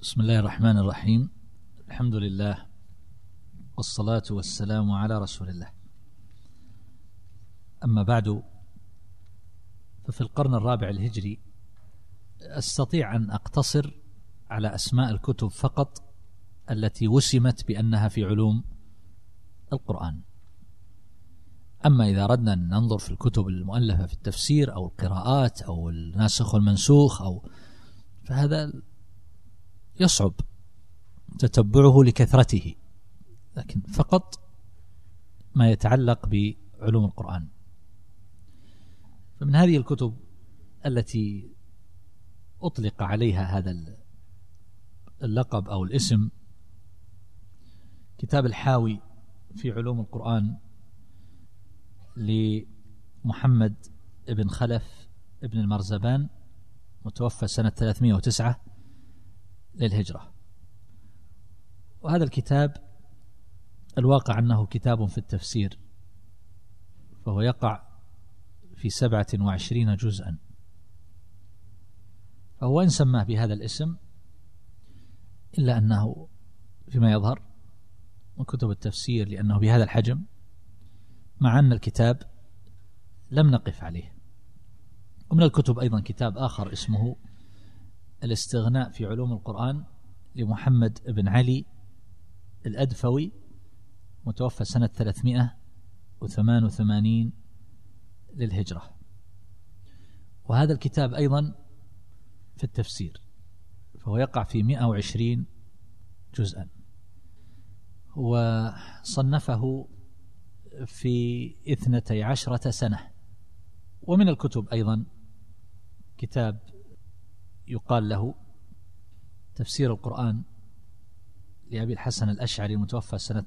بسم الله الرحمن الرحيم. الحمد لله والصلاة والسلام على رسول الله. أما بعد، ففي القرن الرابع الهجري أستطيع أن أقتصر على أسماء الكتب فقط التي وسمت بأنها في علوم القرآن. أما إذا أردنا أن ننظر في الكتب المؤلفة في التفسير أو القراءات أو الناسخ والمنسوخ فهذا يصعب تتبعه لكثرته، لكن فقط ما يتعلق بعلوم القرآن. فمن هذه الكتب التي أطلق عليها هذا اللقب أو الاسم كتاب الحاوي في علوم القرآن لمحمد بن خلف بن المرزبان، متوفى سنة 309 للهجرة. وهذا الكتاب الواقع أنه كتاب في التفسير، فهو يقع في 27 جزءا. فهو إن سماه بهذا الاسم إلا أنه فيما يظهر من كتب التفسير لأنه بهذا الحجم، مع أن الكتاب لم نقف عليه. ومن الكتب أيضا كتاب آخر اسمه الاستغناء في علوم القرآن لمحمد بن علي الأدفوي، متوفى سنة 388 للهجرة. وهذا الكتاب أيضا في التفسير، فهو يقع في 120 جزءا، وصنفه في 12 سنة. ومن الكتب أيضا كتاب يقال له تفسير القرآن لأبي الحسن الأشعري، المتوفى سنة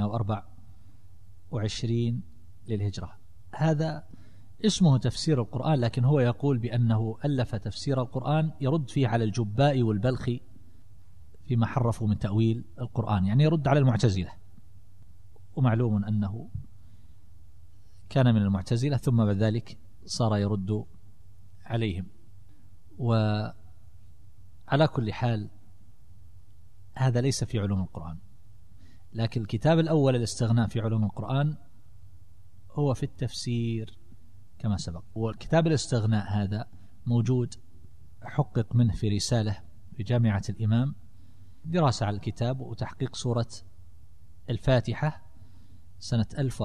324 للهجرة. هذا اسمه تفسير القرآن، لكن هو يقول بأنه ألف تفسير القرآن يرد فيه على الجبائي والبلخي فيما حرفوا من تأويل القرآن، يعني يرد على المعتزلة. ومعلوم أنه كان من المعتزلة ثم بعد ذلك صار يرد عليهم. وعلى كل حال هذا ليس في علوم القرآن، لكن الكتاب الأول الاستغناء في علوم القرآن هو في التفسير كما سبق. والكتاب الاستغناء هذا موجود، حقق منه في رسالة في جامعة الإمام، دراسة على الكتاب وتحقيق سورة الفاتحة سنة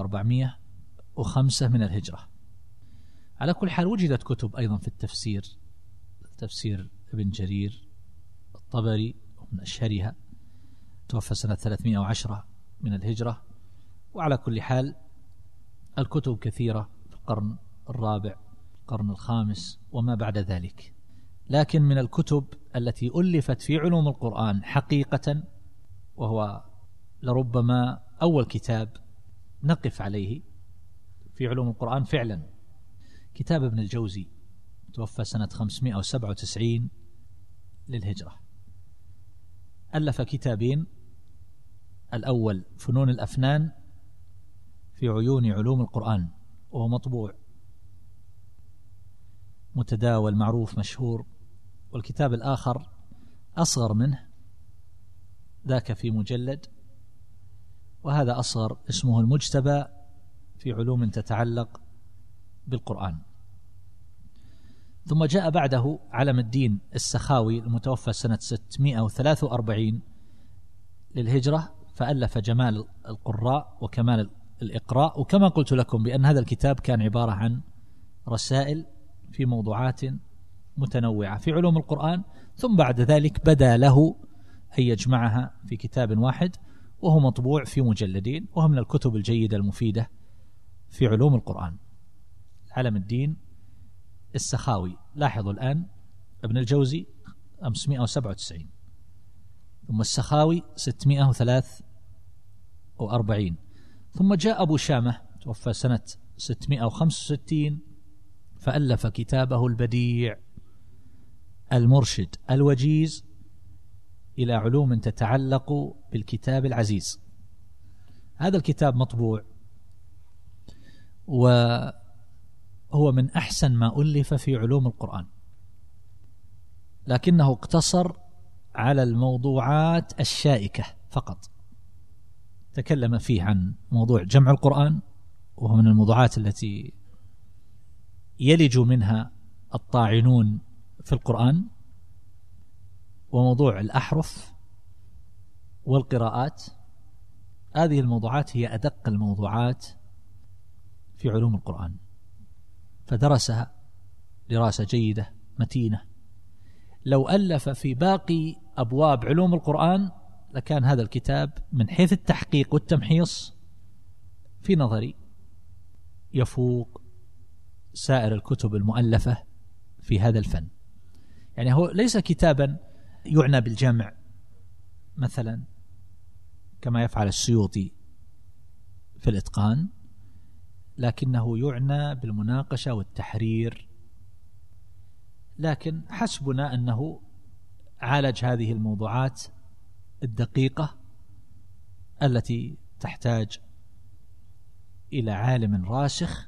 1405 من الهجرة. على كل حال وجدت كتب أيضا في التفسير، تفسير ابن جرير الطبري ومن أشهرها، توفى سنة 310 من الهجرة. وعلى كل حال الكتب كثيرة في القرن الرابع، القرن الخامس وما بعد ذلك. لكن من الكتب التي ألفت في علوم القرآن حقيقة، وهو لربما أول كتاب نقف عليه في علوم القرآن فعلا، كتاب ابن الجوزي، توفى سنة 597 للهجرة. ألف كتابين، الأول فنون الأفنان في عيون علوم القرآن، وهو مطبوع متداول معروف مشهور. والكتاب الآخر أصغر منه، ذاك في مجلد، وهذا أصغر، اسمه المجتبى في علوم تتعلق بالقرآن. ثم جاء بعده علم الدين السخاوي، المتوفى سنة 643 للهجرة، فألف جمال القراء وكمال الإقراء. وكما قلت لكم بأن هذا الكتاب كان عبارة عن رسائل في موضوعات متنوعة في علوم القرآن، ثم بعد ذلك بدا له أن يجمعها في كتاب واحد، وهو مطبوع في مجلدين، وهو من الكتب الجيدة المفيدة في علوم القرآن. علم الدين السخاوي، لاحظوا الآن ابن الجوزي 597، ثم السخاوي 643، ثم جاء أبو شامة توفى سنة 665 فألف كتابه البديع المرشد الوجيز إلى علوم تتعلق بالكتاب العزيز. هذا الكتاب مطبوع، وهو من أحسن ما ألف في علوم القرآن، لكنه اقتصر على الموضوعات الشائكة فقط. تكلم فيه عن موضوع جمع القرآن، وهو من الموضوعات التي يلج منها الطاعنون في القرآن، وموضوع الأحرف والقراءات. هذه الموضوعات هي أدق الموضوعات في علوم القرآن، فدرسها دراسة جيدة متينة. لو ألف في باقي أبواب علوم القرآن لكان هذا الكتاب من حيث التحقيق والتمحيص في نظري يفوق سائر الكتب المؤلفة في هذا الفن. يعني هو ليس كتابا يعنى بالجمع مثلا كما يفعل السيوطي في الإتقان، لكنه يعنى بالمناقشة والتحرير. لكن حسبنا أنه عالج هذه الموضوعات الدقيقة التي تحتاج إلى عالم راسخ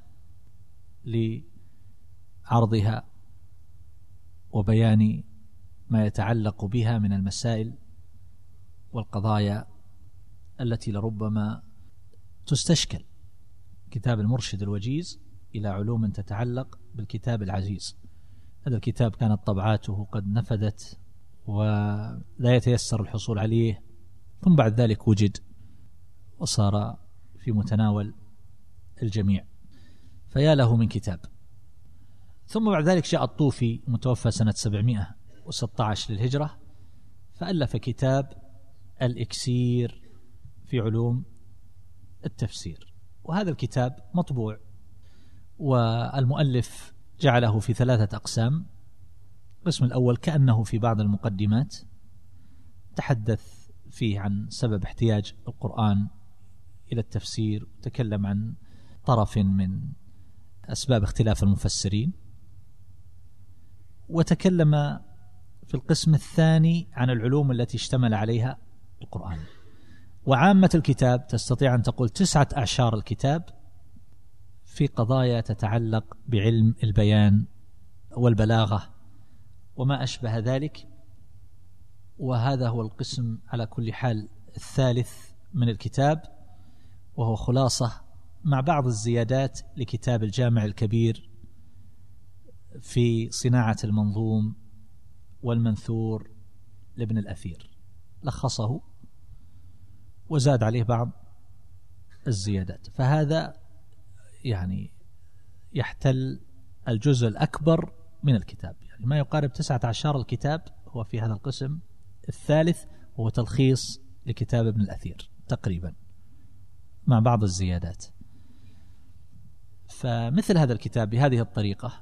لعرضها وبيان ما يتعلق بها من المسائل والقضايا التي لربما تستشكل. كتاب المرشد الوجيز إلى علوم تتعلق بالكتاب العزيز. هذا الكتاب كانت طبعاته قد نفدت ولا يتيسر الحصول عليه، ثم بعد ذلك وجد وصار في متناول الجميع، فيا له من كتاب. ثم بعد ذلك جاء الطوفي متوفى سنة 716 للهجرة، فألف كتاب الإكسير في علوم التفسير، وهذا الكتاب مطبوع، والمؤلف جعله في 3 أقسام. القسم الأول كأنه في بعض المقدمات تحدث فيه عن سبب احتياج القرآن إلى التفسير، وتكلم عن طرف من أسباب اختلاف المفسرين، وتكلم في القسم الثاني عن العلوم التي اشتمل عليها القرآن. وعامة الكتاب تستطيع أن تقول 9 أعشار الكتاب في قضايا تتعلق بعلم البيان والبلاغة وما أشبه ذلك. وهذا هو القسم على كل حال الثالث من الكتاب، وهو خلاصة مع بعض الزيادات لكتاب الجامع الكبير في صناعة المنظوم والمنثور لابن الأثير، لخصه وزاد عليه بعض الزيادات. فهذا يعني يحتل الجزء الأكبر من الكتاب، يعني ما يقارب 19 الكتاب هو في هذا القسم الثالث، وهو تلخيص لكتاب ابن الأثير تقريبا مع بعض الزيادات. فمثل هذا الكتاب بهذه الطريقة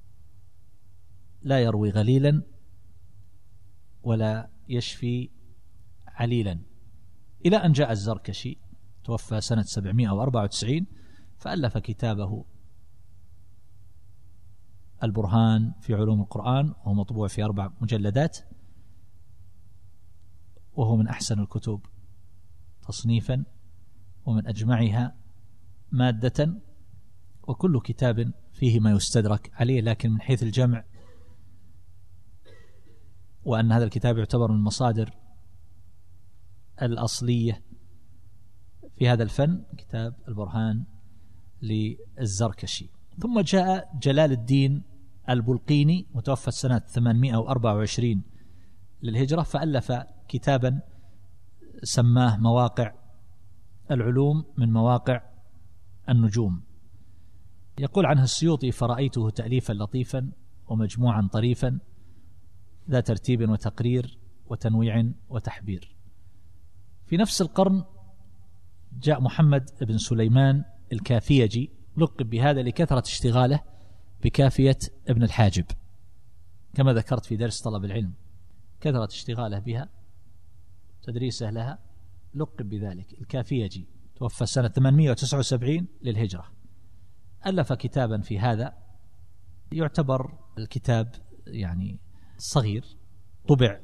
لا يروي غليلا ولا يشفي عليلا، إلى أن جاء الزركشي توفى سنة 794 فألف كتابه البرهان في علوم القرآن، وهو مطبوع في 4 مجلدات، وهو من أحسن الكتب تصنيفا ومن أجمعها مادة، وكل كتاب فيه ما يستدرك عليه، لكن من حيث الجمع وأن هذا الكتاب يعتبر من المصادر الأصلية في هذا الفن كتاب البرهان للزركشي. ثم جاء جلال الدين البلقيني متوفى سنة 824 للهجرة، فألف كتابا سماه مواقع العلوم من مواقع النجوم. يقول عنه السيوطي: فرأيته تأليفا لطيفا ومجموعا طريفا ذا ترتيب وتقرير وتنويع وتحبير. في نفس القرن جاء محمد بن سليمان الكافيجي، لقب بهذا لكثرة اشتغاله بكافية ابن الحاجب، كما ذكرت في درس طلب العلم، كثرة اشتغاله بها تدريسه لها لقب بذلك الكافيجي. توفى سنة 879 للهجرة. ألف كتابا في هذا، يعتبر الكتاب يعني صغير، طبع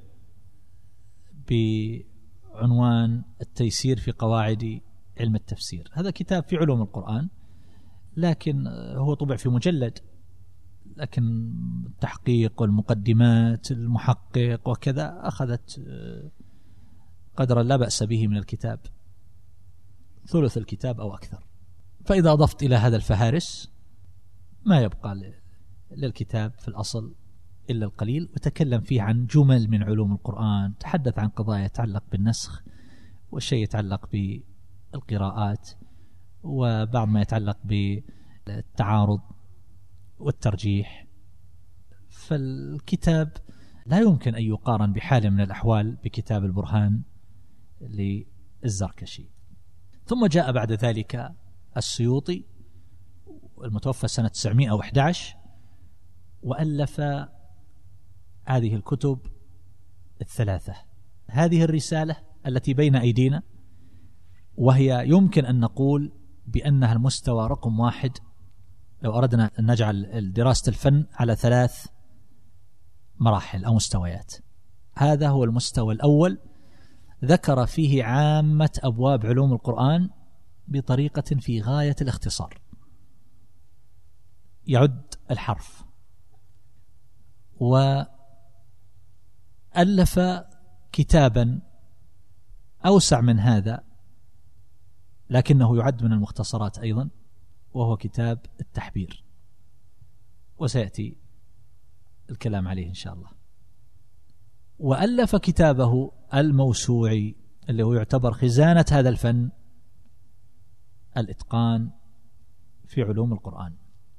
بعنوان التيسير في قواعد علم التفسير. هذا كتاب في علوم القرآن، لكن هو طبع في مجلد، لكن التحقيق والمقدمات المحقق وكذا أخذت قدرا لا بأس به من الكتاب، ثلث الكتاب أو أكثر. فإذا أضفت إلى هذا الفهارس ما يبقى للكتاب في الأصل إلا القليل، وتكلم فيه عن جمل من علوم القرآن، تحدث عن قضايا يتعلق بالنسخ والشيء يتعلق بالقراءات وبعض ما يتعلق بالتعارض والترجيح. فالكتاب لا يمكن أن يقارن بحال من الأحوال بكتاب البرهان للزركشي. ثم جاء بعد ذلك السيوطي المتوفى سنة 911 وألف هذه الكتب الثلاثة. هذه الرسالة التي بين أيدينا وهي يمكن أن نقول بأنها المستوى رقم 1 لو أردنا أن نجعل دراسة الفن على 3 مراحل أو مستويات. هذا هو المستوى الأول، ذكر فيه عامة أبواب علوم القرآن بطريقة في غاية الاختصار. يعد الحرف، وألف كتابا أوسع من هذا لكنه يعد من المختصرات أيضا، وهو كتاب التحبير، وسيأتي الكلام عليه إن شاء الله. وألف كتابه الموسوعي اللي هو يعتبر خزانة هذا الفن، الإتقان في علوم القرآن،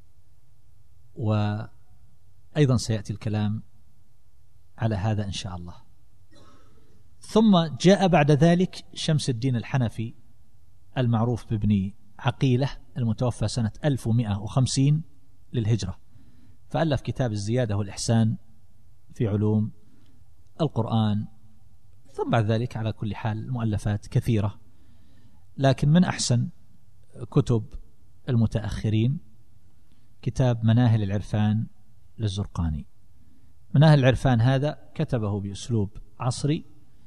وأيضا سيأتي الكلام على هذا إن شاء الله. ثم جاء بعد ذلك شمس الدين الحنفي المعروف بابن عقيلة المتوفى سنة 1150 للهجرة، فألف كتاب الزيادة والإحسان في علوم القرآن. ثم بعد ذلك على كل حال مؤلفات كثيرة، لكن من أحسن كتب المتأخرين كتاب مناهل العرفان للزرقاني. مناهل العرفان هذا كتبه بأسلوب عصري،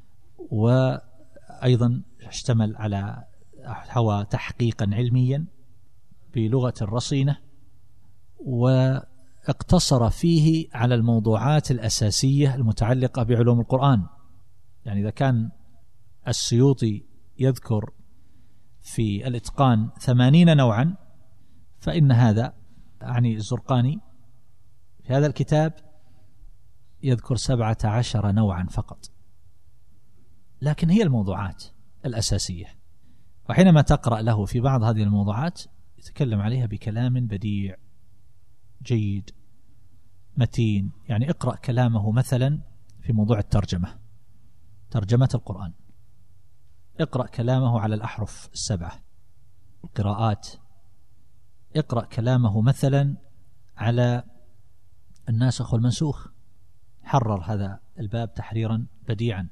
وأيضا اشتمل على حوى تحقيقا علميا بلغة رصينة، واقتصر فيه على الموضوعات الأساسية المتعلقة بعلوم القرآن. يعني إذا كان السيوطي يذكر في الإتقان 80 نوعا، فإن هذا يعني الزرقاني في هذا الكتاب يذكر 17 نوعا فقط، لكن هي الموضوعات الأساسية. وحينما تقرأ له في بعض هذه الموضوعات يتكلم عليها بكلام بديع جيد متين. يعني اقرأ كلامه مثلا في موضوع الترجمة، ترجمة القرآن، اقرأ كلامه على الأحرف 7 القراءات، اقرأ كلامه مثلا على الناسخ والمنسوخ، حرر هذا الباب تحريرا بديعا.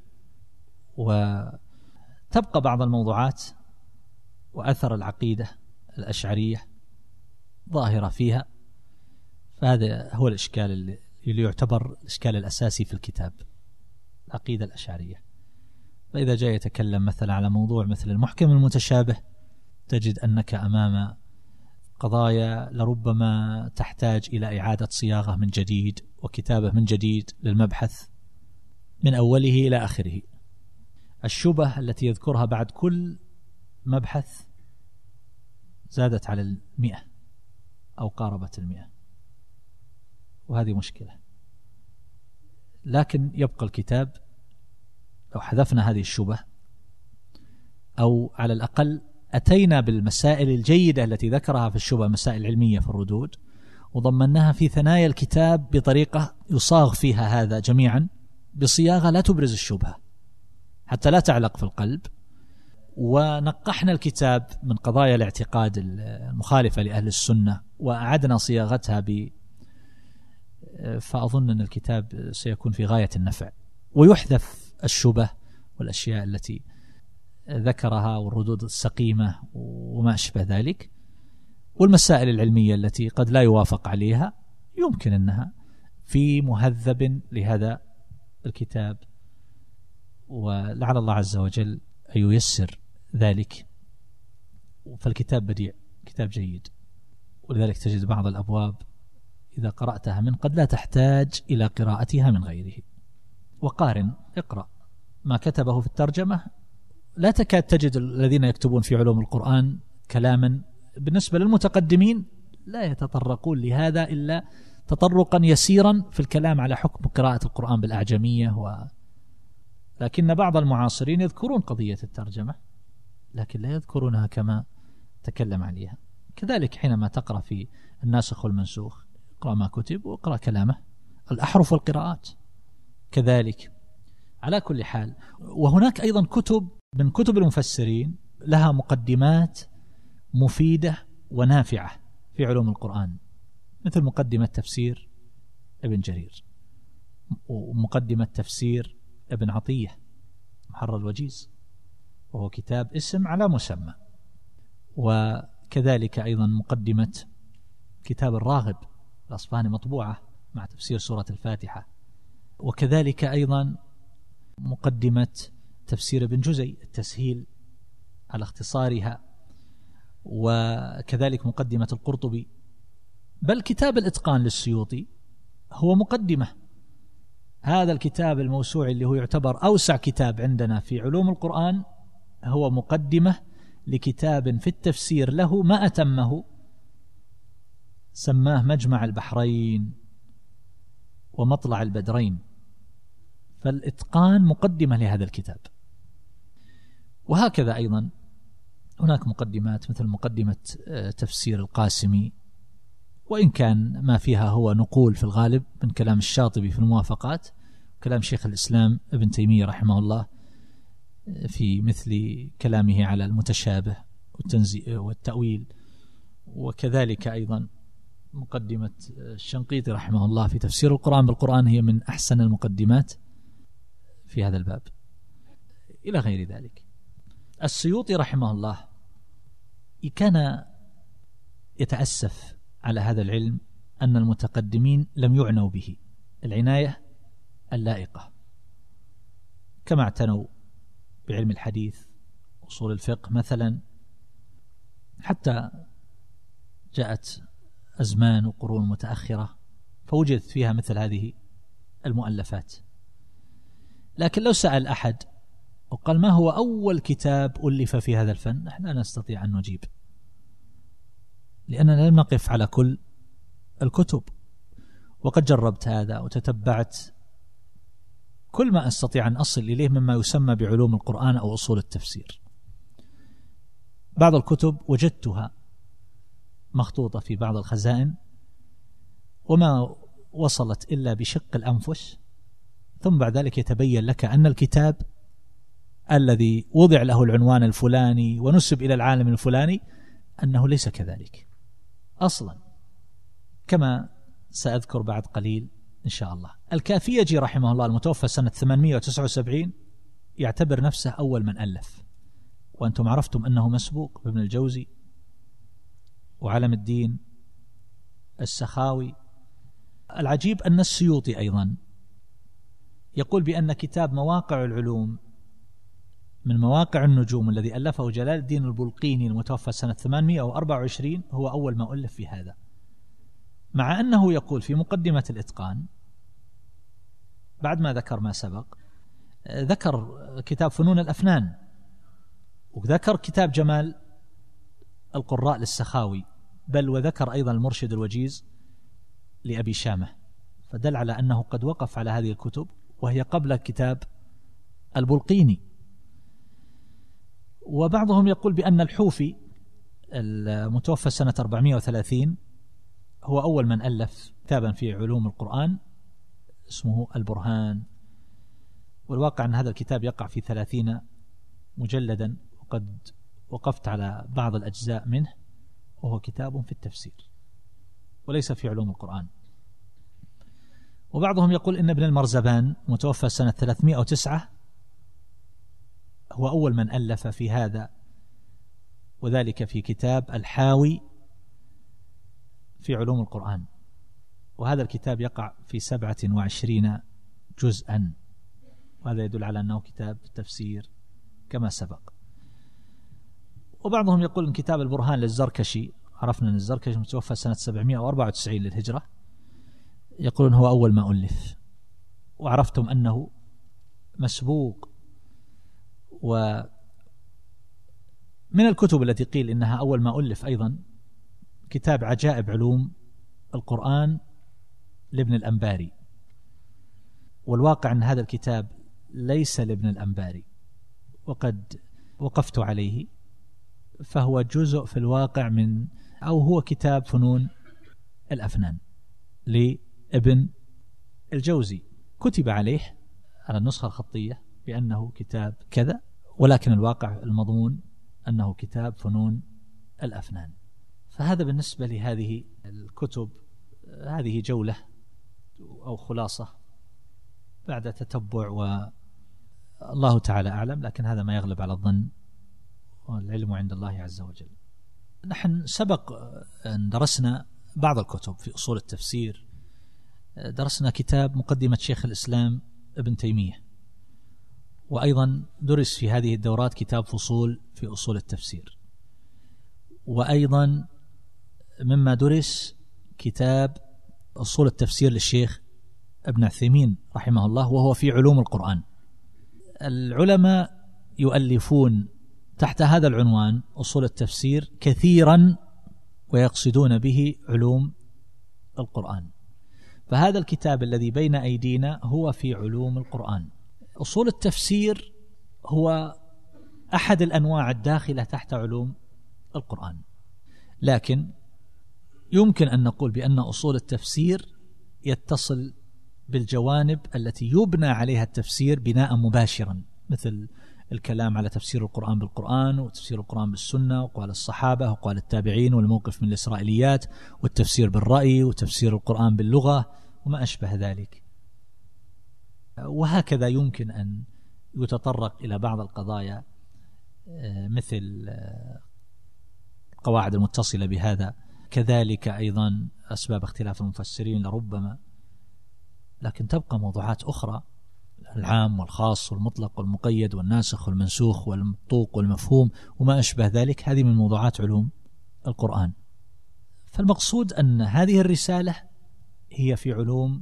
وتبقى بعض الموضوعات وأثر العقيدة الأشعرية ظاهرة فيها، فهذا هو الإشكال اللي يعتبر الإشكال الأساسي في الكتاب، العقيدة الأشعرية. فإذا جاء يتكلم مثلا على موضوع مثل المحكم المتشابه، تجد أنك أمام قضايا لربما تحتاج إلى إعادة صياغة من جديد وكتابة من جديد للمبحث من أوله إلى آخره. الشبه التي يذكرها بعد كل مبحث زادت على 100 أو قاربت 100، وهذه مشكلة. لكن يبقى الكتاب لو حذفنا هذه الشبه، أو على الأقل أتينا بالمسائل الجيدة التي ذكرها في الشبه، مسائل علمية في الردود، وضمناها في ثنايا الكتاب بطريقة يصاغ فيها هذا جميعا بصياغة لا تبرز الشبهة حتى لا تعلق في القلب، ونقحنا الكتاب من قضايا الاعتقاد المخالفة لأهل السنة وأعدنا صياغتها فأظن أن الكتاب سيكون في غاية النفع، ويحذف الشبه والأشياء التي ذكرها والردود السقيمة وما أشبه ذلك، والمسائل العلمية التي قد لا يوافق عليها يمكن أنها في مهذب لهذا الكتاب، ولعل الله عز وجل أن ييسر ذلك. فالكتاب بديع، كتاب جيد، ولذلك تجد بعض الأبواب إذا قرأتها من قد لا تحتاج إلى قراءتها من غيره. وقارن، اقرأ ما كتبه في الترجمة. لا تكاد تجد الذين يكتبون في علوم القرآن كلاما بالنسبة للمتقدمين لا يتطرقون لهذا إلا تطرقا يسيرا في الكلام على حكم قراءة القرآن بالأعجمية لكن بعض المعاصرين يذكرون قضية الترجمة لكن لا يذكرونها كما تكلم عليها. كذلك حينما تقرأ في الناسخ والمنسوخ اقرأ ما كتب واقرأ كلامه، الأحرف والقراءات كذلك. على كل حال، وهناك أيضا كتب من كتب المفسرين لها مقدمات مفيدة ونافعة في علوم القرآن، مثل مقدمة تفسير ابن جرير ومقدمة تفسير ابن عطية محرر الوجيز، وهو كتاب اسم على مسمى. وكذلك أيضا مقدمة كتاب الراغب الأصفهاني مطبوعة مع تفسير سورة الفاتحة. وكذلك أيضا مقدمة تفسير ابن جزي التسهيل على اختصارها، وكذلك مقدمة القرطبي، بل كتاب الإتقان للسيوطي هو مقدمة. هذا الكتاب الموسوعي اللي هو يعتبر أوسع كتاب عندنا في علوم القرآن هو مقدمة لكتاب في التفسير له ما أتمه، سماه مجمع البحرين ومطلع البدرين، فالإتقان مقدمة لهذا الكتاب. وهكذا أيضا هناك مقدمات مثل مقدمة تفسير القاسمي، وإن كان ما فيها هو نقول في الغالب من كلام الشاطبي في الموافقات، كلام شيخ الإسلام ابن تيمية رحمه الله في مثل كلامه على المتشابه والتأويل. وكذلك أيضا مقدمة الشنقيطي رحمه الله في تفسير القرآن بالقرآن هي من أحسن المقدمات في هذا الباب، إلى غير ذلك. السيوطي رحمه الله كان يتأسف على هذا العلم أن المتقدمين لم يعنوا به العناية اللائقة كما اعتنوا بعلم الحديث أصول الفقه مثلا، حتى جاءت أزمان وقرون متأخرة فوجدت فيها مثل هذه المؤلفات. لكن لو سأل أحد وقال ما هو أول كتاب ألف في هذا الفن، نحن لا نستطيع أن نجيب، لأننا لم نقف على كل الكتب. وقد جربت هذا وتتبعت كل ما أستطيع أن أصل إليه مما يسمى بعلوم القرآن أو أصول التفسير. بعض الكتب وجدتها مخطوطة في بعض الخزائن وما وصلت إلا بشق الأنفس، ثم بعد ذلك يتبين لك أن الكتاب الذي وضع له العنوان الفلاني ونسب إلى العالم الفلاني أنه ليس كذلك أصلا، كما سأذكر بعد قليل إن شاء الله. الكافيجي رحمه الله المتوفى سنة 879 يعتبر نفسه أول من ألف، وأنتم عرفتم أنه مسبوق بابن الجوزي وعلم الدين السخاوي. العجيب أن السيوطي أيضا يقول بأن كتاب مواقع العلوم من مواقع النجوم الذي ألفه جلال الدين البلقيني المتوفى سنة 824 هو أول ما ألف في هذا، مع أنه يقول في مقدمة الإتقان بعد ما ذكر ما سبق ذكر كتاب فنون الأفنان، وذكر كتاب جمال القراء للسخاوي، بل وذكر أيضا المرشد الوجيز لأبي شامة، فدل على أنه قد وقف على هذه الكتب وهي قبل كتاب البلقيني. وبعضهم يقول بأن الحوفي المتوفى سنة 430 هو أول من ألف كتابا في علوم القرآن اسمه البرهان، والواقع أن هذا الكتاب يقع في 30 مجلدا، وقد وقفت على بعض الأجزاء منه، وهو كتاب في التفسير وليس في علوم القرآن. وبعضهم يقول إن ابن المرزبان متوفى سنة 309 هو أول من ألف في هذا، وذلك في كتاب الحاوي في علوم القرآن، وهذا الكتاب يقع في 27 جزءا، وهذا يدل على أنه كتاب تفسير كما سبق. وبعضهم يقول إن كتاب البرهان للزركشي، عرفنا أن الزركشي متوفى سنة 794 للهجرة، يقولون هو أول ما ألف، وعرفتم أنه مسبوق. ومن الكتب التي قيل إنها أول ما ألف أيضا كتاب عجائب علوم القرآن لابن الأنباري، والواقع أن هذا الكتاب ليس لابن الأنباري، وقد وقفت عليه، فهو جزء في الواقع من، أو هو كتاب فنون الأفنان لابن الجوزي، كتب عليه على النسخة الخطية بأنه كتاب كذا، ولكن الواقع المضمون أنه كتاب فنون الأفنان. فهذا بالنسبة لهذه الكتب. هذه جولة أو خلاصة بعد تتبع، والله تعالى أعلم، لكن هذا ما يغلب على الظن، والعلم عند الله عز وجل. نحن سبق أن درسنا بعض الكتب في أصول التفسير، درسنا كتاب مقدمة شيخ الإسلام ابن تيمية، وأيضا درس في هذه الدورات كتاب فصول في أصول التفسير، وأيضا مما درس كتاب أصول التفسير للشيخ ابن عثيمين رحمه الله، وهو في علوم القرآن. العلماء يؤلفون تحت هذا العنوان أصول التفسير كثيرا، ويقصدون به علوم القرآن. فهذا الكتاب الذي بين أيدينا هو في علوم القرآن. أصول التفسير هو أحد الأنواع الداخلة تحت علوم القرآن، لكن يمكن أن نقول بأن أصول التفسير يتصل بالجوانب التي يبنى عليها التفسير بناء مباشرا، مثل الكلام على تفسير القرآن بالقرآن، وتفسير القرآن بالسنة، وقال الصحابة، وقال التابعين، والموقف من الإسرائيليات، والتفسير بالرأي، وتفسير القرآن باللغة، وما أشبه ذلك. وهكذا يمكن أن يتطرق إلى بعض القضايا مثل القواعد المتصلة بهذا، كذلك أيضا أسباب اختلاف المفسرين لربما، لكن تبقى موضوعات أخرى، العام والخاص والمطلق والمقيد والناسخ والمنسوخ والمنطوق والمفهوم وما أشبه ذلك. هذه من موضوعات علوم القرآن. فالمقصود أن هذه الرسالة هي في علوم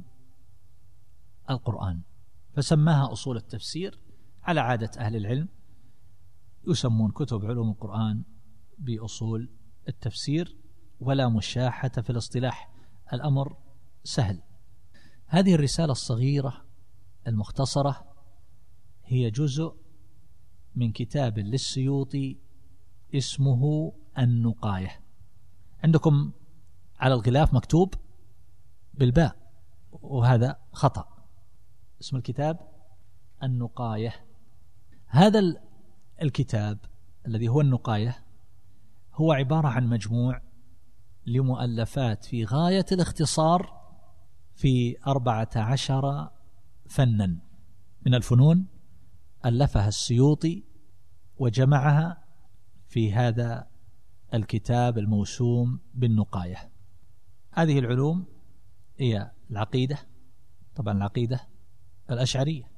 القرآن، فسماها أصول التفسير على عادة أهل العلم، يسمون كتب علوم القرآن بأصول التفسير، ولا مشاحة في الاصطلاح، الأمر سهل. هذه الرسالة الصغيرة المختصرة هي جزء من كتاب للسيوطي اسمه النقاية. عندكم على الغلاف مكتوب بالباء، وهذا خطأ. اسم الكتاب النقاية. هذا الكتاب الذي هو النقاية هو عبارة عن مجموع لمؤلفات في غاية الاختصار في 14 فنا من الفنون، ألفها السيوطي وجمعها في هذا الكتاب الموسوم بالنقاية. هذه العلوم هي العقيدة، طبعا العقيدة الأشعرية،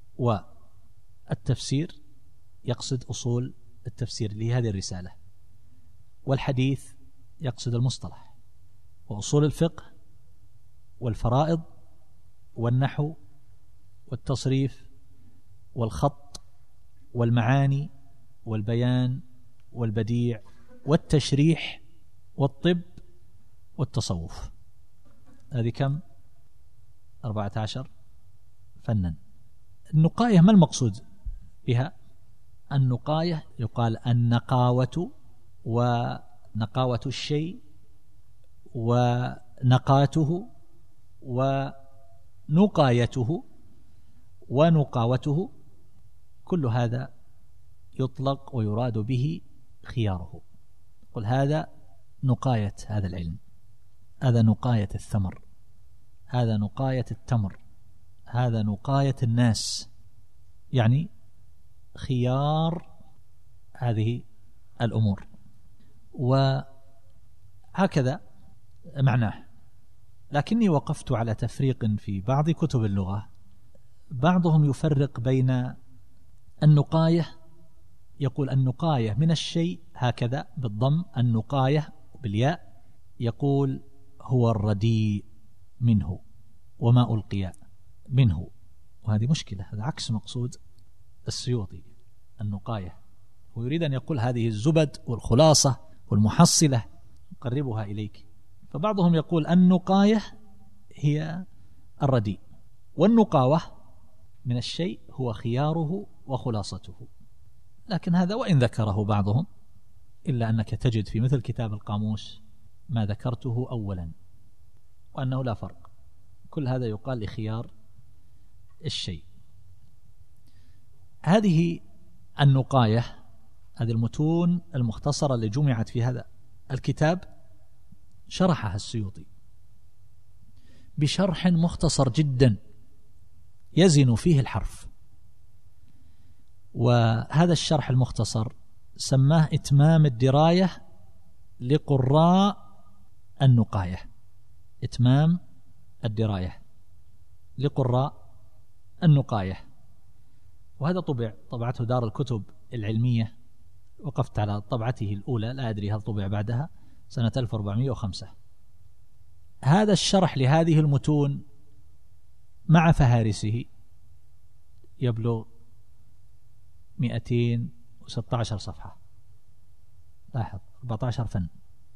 والتفسير يقصد أصول التفسير لهذه الرسالة، والحديث يقصد المصطلح، وأصول الفقه والفرائض والنحو والتصريف والخط والمعاني والبيان والبديع والتشريح والطب والتصوف. هذه كم؟ 14 فنا. النقاية ما المقصود بها؟ النقاية يقال النقاوة، ونقاوة الشيء، ونقاته، ونقايته، ونقاوته، كل هذا يطلق ويراد به خياره. قل هذا نقاية هذا العلم، هذا نقاية الثمر، هذا نقاية التمر، هذا نقاية الناس، يعني خيار هذه الأمور. وهكذا معناه. لكني وقفت على تفريق في بعض كتب اللغة، بعضهم يفرق بين النقاية، يقول النقاية من الشيء هكذا بالضم، النقاية بالياء، يقول هو الرديء منه، وما ألقي منه. وهذه مشكلة، هذا عكس مقصود السيوطي النقاية، ويريد أن يقول هذه الزبد والخلاصة والمحصلة قربها إليك. فبعضهم يقول النقاية هي الرديء، والنقاوة من الشيء هو خياره وخلاصته. لكن هذا وإن ذكره بعضهم إلا أنك تجد في مثل كتاب القاموس ما ذكرته أولا، وأنه لا فرق، كل هذا يقال لخيار الشيء. هذه النقاية، هذه المتون المختصرة اللي جمعت في هذا الكتاب شرحها السيوطي بشرح مختصر جدا يزن فيه الحرف، وهذا الشرح المختصر سماه إتمام الدراية لقراء النقاية. إتمام الدراية لقراء النقاية، وهذا طبعته دار الكتب العلمية، وقفت على طبعته الأولى، لا أدري هل طبع بعدها، سنة 1405. هذا الشرح لهذه المتون مع فهارسه يبلغ 216 صفحة، لاحظ 14 فن.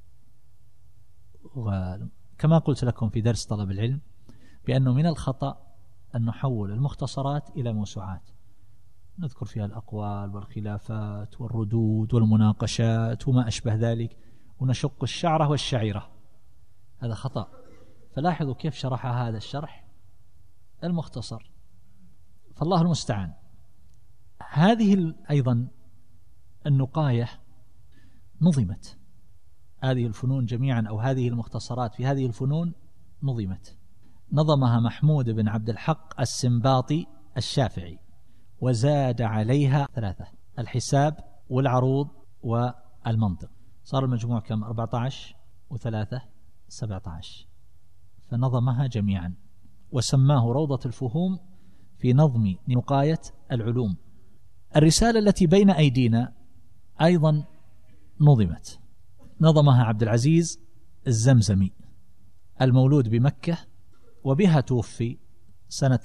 وكما قلت لكم في درس طلب العلم بأنه من الخطأ أن نحول المختصرات إلى موسوعات نذكر فيها الأقوال والخلافات والردود والمناقشات وما أشبه ذلك، ونشق الشعرة والشعيرة، هذا خطأ. فلاحظوا كيف شرح هذا الشرح المختصر، فالله المستعان. هذه أيضا النقاية نظمت، هذه الفنون جميعا أو هذه المختصرات في هذه الفنون نظمت، نظمها محمود بن عبد الحق السنباطي الشافعي، وزاد عليها 3: الحساب والعروض والمنطق. صار المجموع كم؟ 14 و3 17. فنظمها جميعا وسماه روضة الفهوم في نظم نقاية العلوم. الرسالة التي بين أيدينا أيضا نظمت، نظمها عبد العزيز الزمزمي المولود بمكة، وبها توفي سنة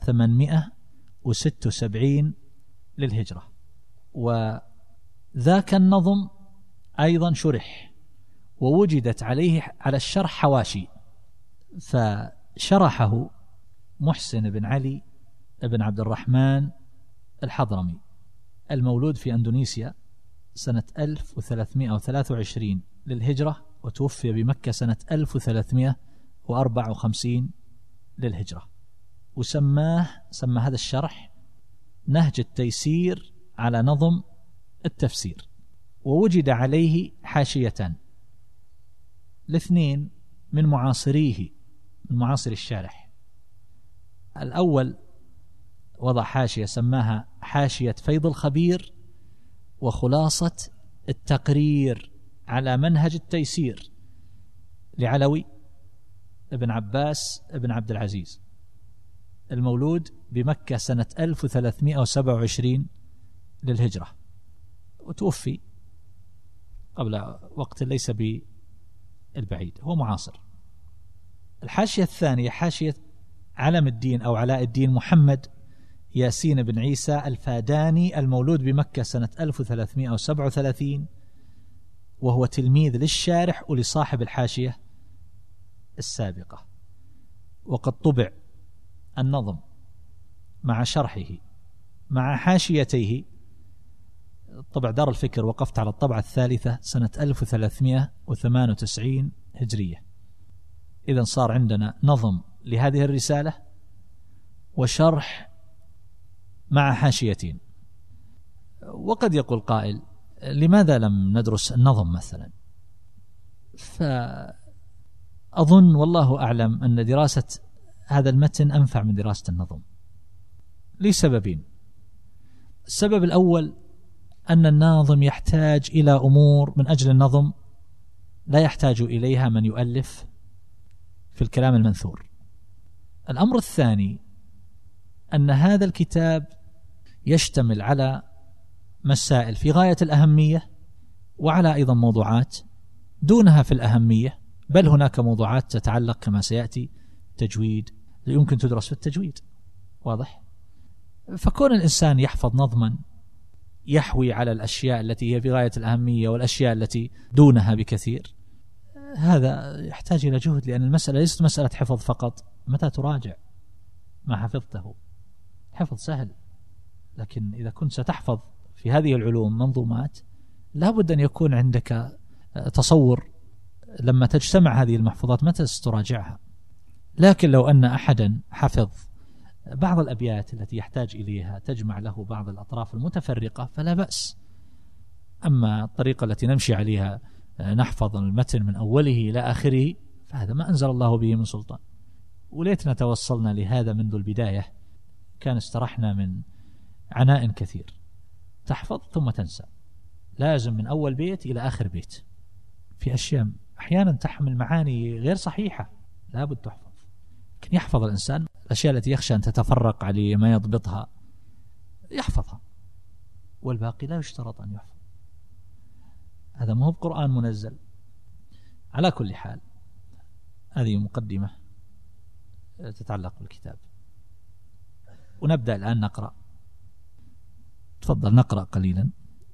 876 للهجرة. وذاك النظم أيضا شرح ووجدت عليه على الشرح حواشي، فشرحه محسن بن علي بن عبد الرحمن الحضرمي المولود في أندونيسيا سنة 1323 للهجرة، وتوفي بمكة سنة 1354 للهجرة. وسمى هذا الشرح نهج التيسير على نظم التفسير، ووجد عليه حاشيتان لاثنين من معاصريه، من معاصر الشارح. الأول وضع حاشية سماها حاشية فيض الخبير وخلاصة التقرير على منهج التيسير لعلوي ابن عباس ابن عبد العزيز المولود بمكة سنة 1327 للهجرة، وتوفي قبل وقت ليس بالبعيد، هو معاصر. الحاشية الثانية حاشية علم الدين أو علاء الدين محمد ياسين بن عيسى الفاداني المولود بمكة سنة 1337، وهو تلميذ للشارح ولصاحب الحاشية السابقة. وقد طبع النظم مع شرحه مع حاشيتيه، طبع دار الفكر، وقفت على الطبعة الثالثة سنة 1398 هجرية. إذن صار عندنا نظم لهذه الرسالة وشرح مع حاشيتين. وقد يقول قائل لماذا لم ندرس النظم مثلا؟ فأظن والله أعلم أن دراسة هذا المتن أنفع من دراسة النظم لسببين. السبب الأول أن الناظم يحتاج إلى أمور من أجل النظم لا يحتاج إليها من يؤلف في الكلام المنثور. الأمر الثاني أن هذا الكتاب يشتمل على مسائل في غاية الأهمية، وعلى أيضا موضوعات دونها في الأهمية، بل هناك موضوعات تتعلق كما سيأتي تجويد يمكن تدرس في التجويد. واضح؟ فكون الإنسان يحفظ نظما يحوي على الأشياء التي هي في غاية الأهمية والأشياء التي دونها بكثير، هذا يحتاج إلى جهد، لأن المسألة ليست مسألة حفظ فقط. متى تراجع ما حفظته؟ حفظ سهل، لكن إذا كنت ستحفظ في هذه العلوم منظومات لابد أن يكون عندك تصور لما تجتمع هذه المحفوظات متى ستراجعها. لكن لو أن أحدا حفظ بعض الأبيات التي يحتاج إليها تجمع له بعض الأطراف المتفرقة فلا بأس. أما الطريقة التي نمشي عليها نحفظ المتن من أوله إلى آخره فهذا ما أنزل الله به من سلطان. وليتنا توصلنا لهذا منذ البداية، كان استرحنا من عناء كثير. تحفظ ثم تنسى، لازم من أول بيت إلى آخر بيت. في أشياء أحيانا تحمل معاني غير صحيحة لابد تحفظ. لكن يحفظ الإنسان الأشياء التي يخشى أن تتفرق عليه ما يضبطها يحفظها، والباقي لا يشترط أن يحفظ. هذا ما هو بقرآن منزل. على كل حال هذه مقدمة تتعلق بالكتاب، ونبدأ الآن نقرأ. تفضل نقرأ قليلا.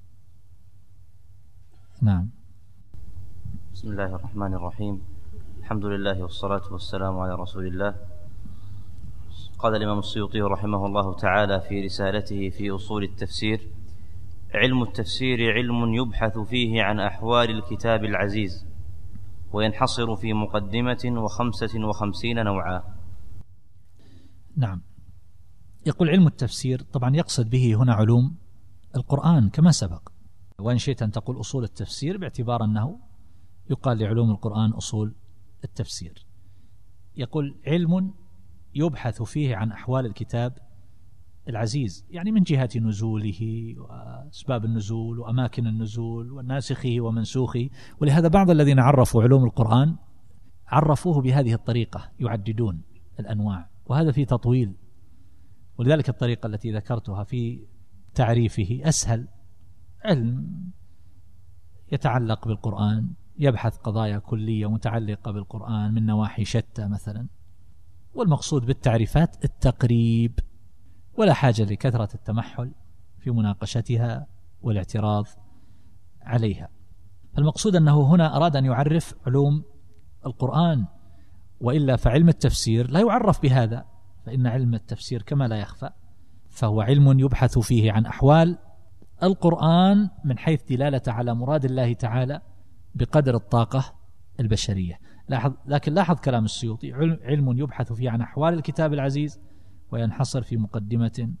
نعم. بسم الله الرحمن الرحيم. الحمد لله والصلاة والسلام على رسول الله. قال الإمام السيوطي رحمه الله تعالى في رسالته في أصول التفسير: علم التفسير علم يبحث فيه عن أحوال الكتاب العزيز، وينحصر في مقدمة 55 نوعا. نعم. يقول علم التفسير، طبعا يقصد به هنا علوم القرآن كما سبق، وإن شئت أن تقول أصول التفسير باعتبار أنه يقال لعلوم القرآن أصول التفسير. يقول علم يبحث فيه عن أحوال الكتاب العزيز، يعني من جهة نزوله وأسباب النزول وأماكن النزول وناسخه ومنسوخه. ولهذا بعض الذين عرفوا علوم القرآن عرفوه بهذه الطريقة، يعددون الأنواع، وهذا في تطويل. ولذلك الطريقة التي ذكرتها في تعريفه أسهل. علم يتعلق بالقرآن، يبحث قضايا كلية متعلقة بالقرآن من نواحي شتى مثلا، والمقصود بالتعريفات التقريب، ولا حاجة لكثرة التمحل في مناقشتها والاعتراض عليها. المقصود أنه هنا أراد أن يعرف علوم القرآن، وإلا فعلم التفسير لا يعرف بهذا، فإن علم التفسير كما لا يخفى فهو علم يبحث فيه عن أحوال القرآن من حيث دلالة على مراد الله تعالى بقدر الطاقة البشرية. لكن لاحظ كلام السيوطي: علم يبحث فيه عن أحوال الكتاب العزيز، وينحصر في مقدمة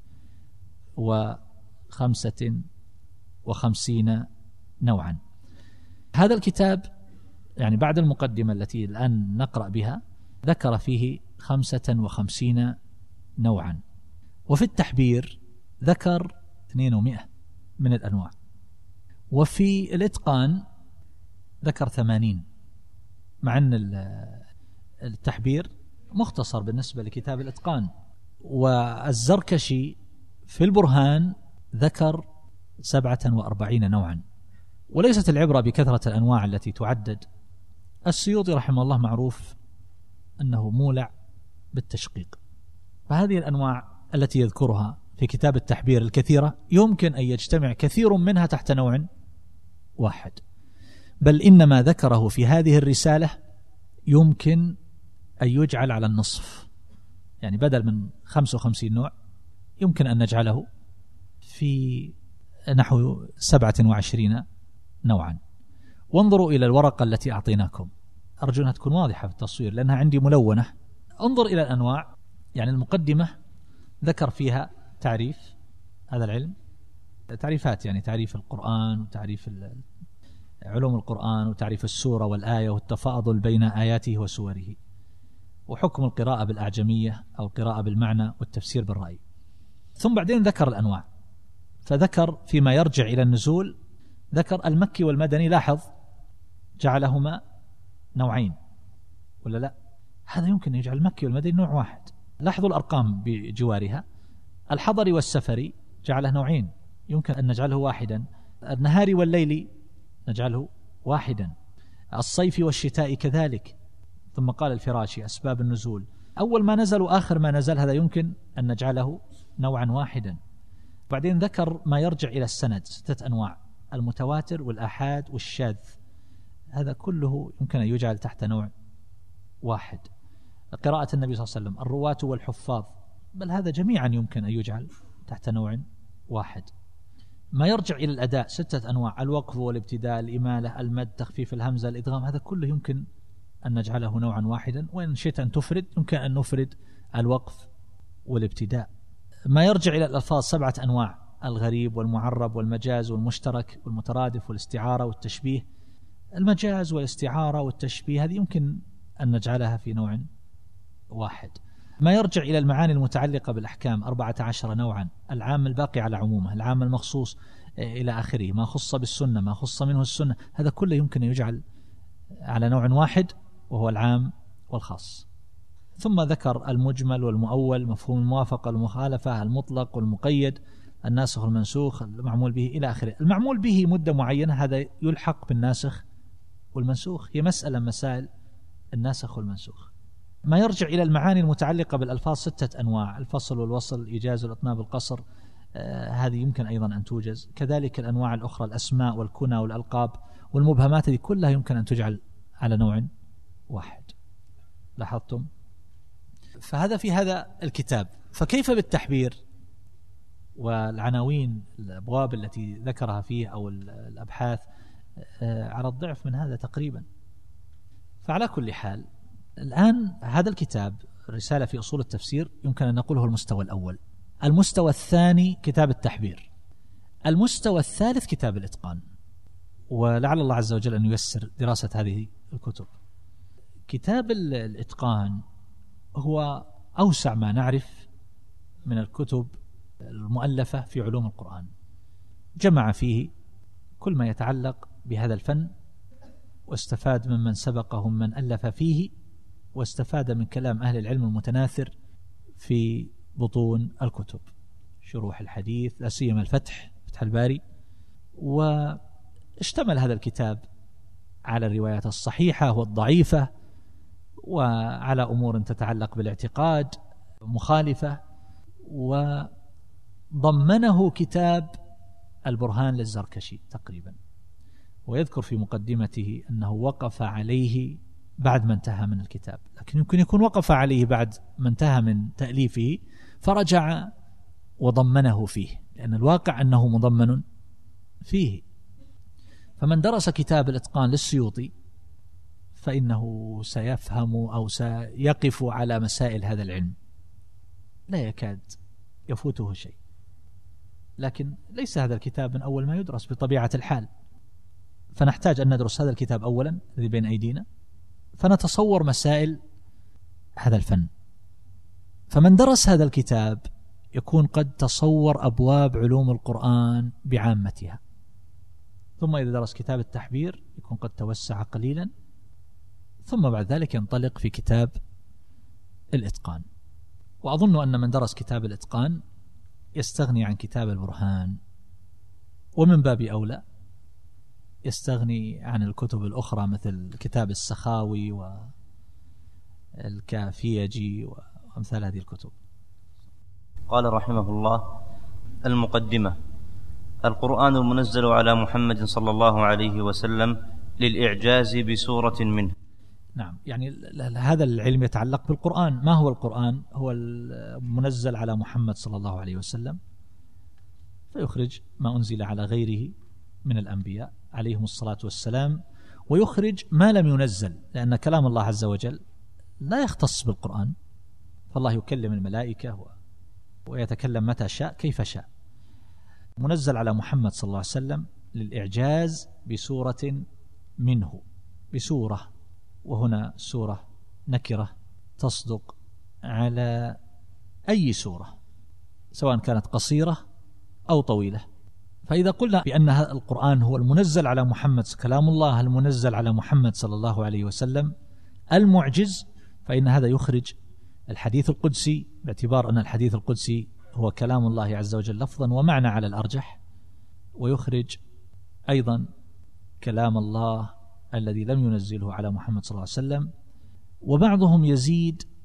55 نوعا. هذا الكتاب يعني بعد المقدمة التي الآن نقرأ بها ذكر فيه 55 نوعا، وفي التحبير ذكر 200 من الأنواع، وفي الإتقان ذكر 80، مع أن التحبير مختصر بالنسبة لكتاب الإتقان. والزركشي في البرهان ذكر 47 نوعا. وليست العبرة بكثرة الأنواع التي تعدد. السيوطي رحمه الله معروف أنه مولع بالتشقيق، فهذه الأنواع التي يذكرها في كتاب التحبير الكثيرة يمكن أن يجتمع كثير منها تحت نوع واحد، بل إنما ذكره في هذه الرسالة يمكن أن يجعل على النصف، يعني بدل من 55 نوع يمكن أن نجعله في نحو 27 نوعا. وانظروا إلى الورقة التي أعطيناكم، أرجو أنها تكون واضحة في التصوير لأنها عندي ملونة. انظر إلى الأنواع، يعني المقدمة ذكر فيها تعريف هذا العلم، تعريفات يعني تعريف القرآن وتعريف علوم القرآن وتعريف السورة والآية والتفاضل بين آياته وسوره، وحكم القراءة بالأعجمية أو القراءة بالمعنى والتفسير بالرأي. ثم بعدين ذكر الأنواع، فذكر فيما يرجع إلى النزول ذكر المكي والمدني. لاحظ جعلهما نوعين ولا لا؟ هذا يمكن يجعل المكي والمدني نوع واحد. لاحظوا الأرقام بجوارها. الحضري والسفري جعله نوعين، يمكن أن نجعله واحدا. النهار والليل نجعله واحدا. الصيف والشتاء كذلك. ثم قال الفراشي أسباب النزول. أول ما نزل وآخر ما نزل هذا يمكن أن نجعله نوعا واحدا. بعدين ذكر ما يرجع إلى السند 6 أنواع: المتواتر والآحاد والشاذ، هذا كله يمكن أن يجعل تحت نوع واحد. قراءة النبي صلى الله عليه وسلم، الرواة والحفاظ، بل هذا جميعا يمكن أن يجعل تحت نوع واحد. ما يرجع إلى الأداء 6 أنواع: الوقف والابتداء، الإمالة، المد، تخفيف الهمزة، الإدغام، هذا كله يمكن أن نجعله نوعا واحدا. وإن شئت أن تفرد يمكن أن نفرد الوقف والابتداء. ما يرجع إلى الألفاظ 7 أنواع: الغريب والمعرب والمجاز والمشترك والمترادف والاستعارة والتشبيه. المجاز والاستعارة والتشبيه هذه يمكن أن نجعلها في نوع واحد. ما يرجع إلى المعاني المتعلقة بالأحكام 14 نوعا: العام الباقي على عمومه، العام المخصوص إلى آخره، ما خص بالسنة، ما خص منه السنة، هذا كله يمكن أن يجعل على نوع واحد وهو العام والخاص. ثم ذكر المجمل والمؤول، مفهوم الموافقة والمخالفة، المطلق والمقيد، الناسخ والمنسوخ، المعمول به إلى آخره. المعمول به مدة معينة، هذا يلحق بالناسخ والمنسوخ، هي مسألة مسائل الناسخ والمنسوخ. ما يرجع إلى المعاني المتعلقة بالألفاظ 6 أنواع: الفصل والوصل، الإيجاز والإطناب، القصر، هذه يمكن أيضا أن توجز. كذلك الأنواع الأخرى: الأسماء والكنى والألقاب والمبهمات، هذه كلها يمكن أن تجعل على نوع واحد. لاحظتم؟ فهذا في هذا الكتاب. فكيف بالتحبير والعناوين، الأبواب التي ذكرها فيه أو الأبحاث على الضعف من هذا تقريبا. فعلى كل حال الآن هذا الكتاب رسالة في أصول التفسير يمكن أن نقوله المستوى الأول. المستوى الثاني كتاب التحبير. المستوى الثالث كتاب الإتقان، ولعل الله عز وجل أن ييسر دراسة هذه الكتب. كتاب الإتقان هو أوسع ما نعرف من الكتب المؤلفة في علوم القرآن، جمع فيه كل ما يتعلق بهذا الفن، واستفاد ممن سبقهم من ألف فيه، واستفاد من كلام أهل العلم المتناثر في بطون الكتب، شروح الحديث، لا سيما فتح الباري. واشتمل هذا الكتاب على الروايات الصحيحة والضعيفة، وعلى أمور تتعلق بالاعتقاد مخالفة. وضمنه كتاب البرهان للزركشي تقريبا، ويذكر في مقدمته أنه وقف عليه بعد ما انتهى من الكتاب، لكن يمكن يكون وقف عليه بعد ما انتهى من تأليفه فرجع وضمنه فيه، لأن الواقع أنه مضمن فيه. فمن درس كتاب الإتقان للسيوطي فإنه سيفهم أو سيقف على مسائل هذا العلم، لا يكاد يفوته شيء. لكن ليس هذا الكتاب من أول ما يدرس بطبيعة الحال، فنحتاج أن ندرس هذا الكتاب أولا الذي بين أيدينا، فنتصور مسائل هذا الفن. فمن درس هذا الكتاب يكون قد تصور أبواب علوم القرآن بعامتها. ثم إذا درس كتاب التحبير يكون قد توسع قليلا، ثم بعد ذلك ينطلق في كتاب الإتقان. وأظن أن من درس كتاب الإتقان يستغني عن كتاب البرهان، ومن باب أولى يستغني عن الكتب الأخرى مثل كتاب السخاوي والكافيجي وأمثال هذه الكتب. قال رحمه الله: المقدمة. القرآن المنزل على محمد صلى الله عليه وسلم للإعجاز بسورة منه. نعم، يعني هذا العلم يتعلق بالقرآن. ما هو القرآن؟ هو المنزل على محمد صلى الله عليه وسلم، فيخرج ما أنزل على غيره من الأنبياء عليهم الصلاة والسلام، ويخرج ما لم ينزل، لأن كلام الله عز وجل لا يختص بالقرآن، فالله يكلم الملائكة ويتكلم متى شاء كيف شاء. منزل على محمد صلى الله عليه وسلم للإعجاز بسورة منه، بسورة، وهنا سورة نكرة تصدق على أي سورة سواء كانت قصيرة أو طويلة. فإذا قلنا بأن القرآن هو المنزل على محمد، كلام الله المنزل على محمد صلى الله عليه وسلم المعجز، فإن هذا يخرج الحديث القدسي، باعتبار أن الحديث القدسي هو كلام الله عز وجل لفظا ومعنى على الأرجح، ويخرج أيضا كلام الله الذي لم ينزله على محمد صلى الله عليه وسلم. وبعضهم يزيد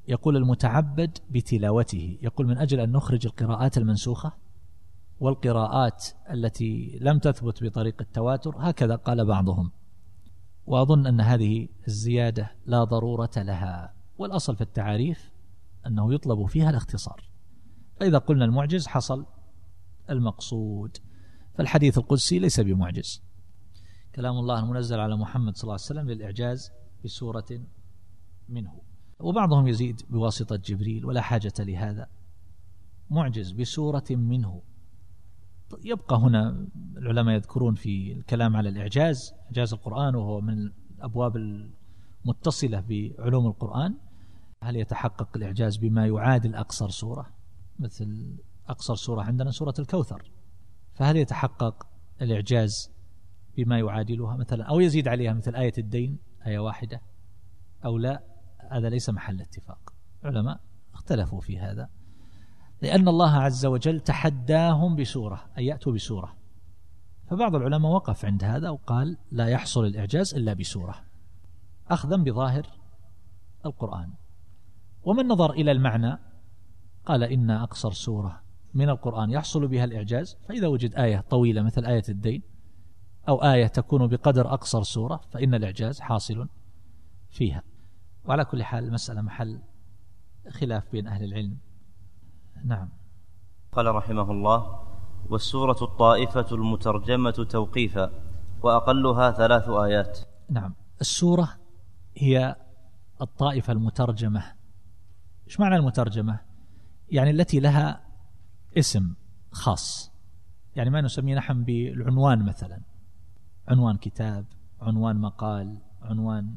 يقول المتعبد بتلاوته، يقول من أجل أن نخرج القراءات المنسوخة والقراءات التي لم تثبت بطريق التواتر، هكذا قال بعضهم، وأظن أن هذه الزيادة لا ضرورة لها، والأصل في التعاريف أنه يطلب فيها الاختصار، فإذا قلنا المعجز حصل المقصود. فالحديث القدسي ليس بمعجز، كلام الله المنزل على محمد صلى الله عليه وسلم للإعجاز بسورة منه. وبعضهم يزيد بواسطة جبريل ولا حاجة لهذا، معجز بسورة منه. يبقى هنا العلماء يذكرون في الكلام على الإعجاز، إعجاز القرآن وهو من الأبواب المتصلة بعلوم القرآن، هل يتحقق الإعجاز بما يعادل أقصر سورة؟ مثل أقصر سورة عندنا سورة الكوثر، فهل يتحقق الإعجاز بما يعادلها مثلا أو يزيد عليها مثل آية الدين آية واحدة أو لا؟ هذا ليس محل اتفاق، علماء اختلفوا في هذا، لأن الله عز وجل تحداهم بسورة أن يأتوا بسورة، فبعض العلماء وقف عند هذا وقال لا يحصل الإعجاز إلا بسورة، أخذا بظاهر القرآن. ومن نظر إلى المعنى قال إن أقصر سورة من القرآن يحصل بها الإعجاز، فإذا وجد آية طويلة مثل آية الدين أو آية تكون بقدر أقصر سورة فإن الإعجاز حاصل فيها. وعلى كل حال المسألة محل خلاف بين أهل العلم. نعم. قال رحمه الله: والسورة الطائفة المترجمة توقيفا وأقلها 3 آيات. نعم، السورة هي الطائفة المترجمة. إيش معنى المترجمة؟ يعني التي لها اسم خاص، يعني ما نسميه نحن بالعنوان، مثلا عنوان كتاب، عنوان مقال، عنوان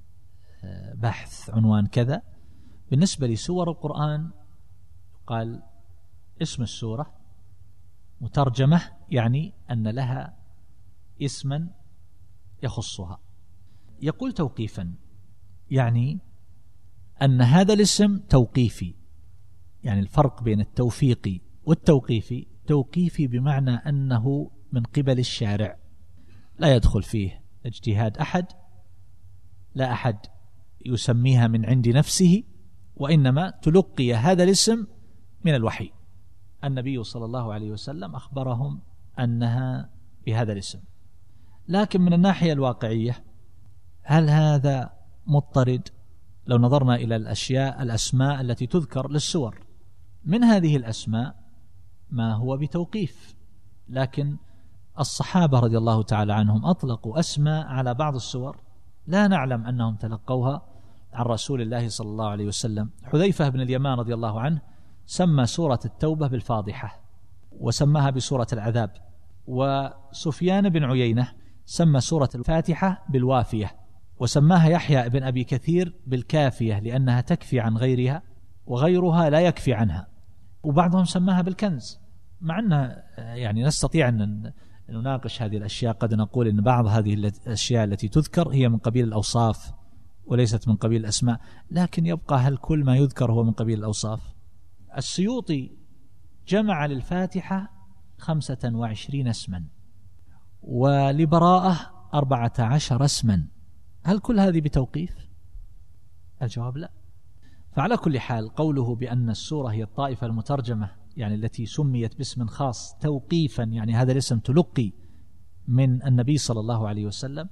بحث، عنوان كذا. بالنسبة لسور القرآن قال اسم السورة مترجمة، يعني أن لها اسما يخصها. يقول توقيفا، يعني أن هذا الاسم توقيفي، يعني الفرق بين التوفيقي والتوقيفي، توقيفي بمعنى أنه من قبل الشارع، لا يدخل فيه اجتهاد أحد، لا أحد يسميها من عند نفسه، وإنما تلقي هذا الاسم من الوحي. النبي صلى الله عليه وسلم أخبرهم أنها بهذا الاسم. لكن من الناحية الواقعية هل هذا مضطرد؟ لو نظرنا إلى الأسماء التي تذكر للسور، من هذه الأسماء ما هو بتوقيف، لكن الصحابة رضي الله تعالى عنهم أطلقوا أسماء على بعض السور لا نعلم أنهم تلقوها عن رسول الله صلى الله عليه وسلم. حذيفة بن اليمان رضي الله عنه سمى سورة التوبة بالفاضحة وسماها بسورة العذاب، وسفيان بن عيينة سمى سورة الفاتحة بالوافية، وسماها يحيى بن أبي كثير بالكافية لأنها تكفي عن غيرها وغيرها لا يكفي عنها، وبعضهم سماها بالكنز، مع أن يعني نستطيع أن نناقش هذه الأشياء. قد نقول أن بعض هذه الأشياء التي تذكر هي من قبيل الأوصاف وليست من قبيل الأسماء، لكن يبقى هل كل ما يذكر هو من قبيل الأوصاف؟ السيوطي جمع للفاتحة 25 اسما، ولبراءة 14 اسما، هل كل هذه بتوقيف؟ الجواب لا. فعلى كل حال قوله بأن السورة هي الطائفة المترجمة، يعني التي سميت باسم خاص توقيفا، يعني هذا الاسم تلقي من النبي صلى الله عليه وسلم،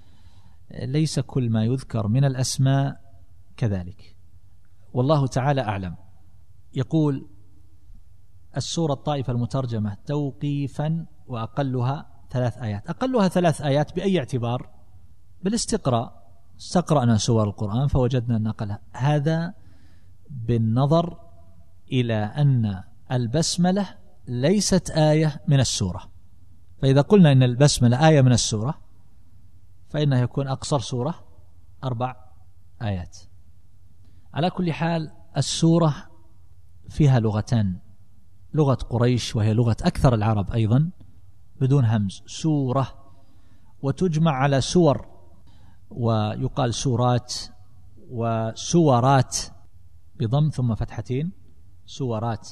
ليس كل ما يذكر من الأسماء كذلك، والله تعالى أعلم. يقول السورة الطائفة المترجمة توقيفا وأقلها 3 آيات. أقلها 3 آيات بأي اعتبار؟ بالاستقراء، استقرأنا سور القرآن فوجدنا أن أقلها، هذا بالنظر إلى أن البسملة ليست آية من السورة، فإذا قلنا إن البسملة آية من السورة فإنه يكون أقصر سورة 4 آيات. على كل حال السورة فيها لغتان، لغة قريش وهي لغة أكثر العرب أيضا بدون همز، سورة، وتجمع على سور، ويقال سورات وسورات بضم ثم فتحتين، سورات.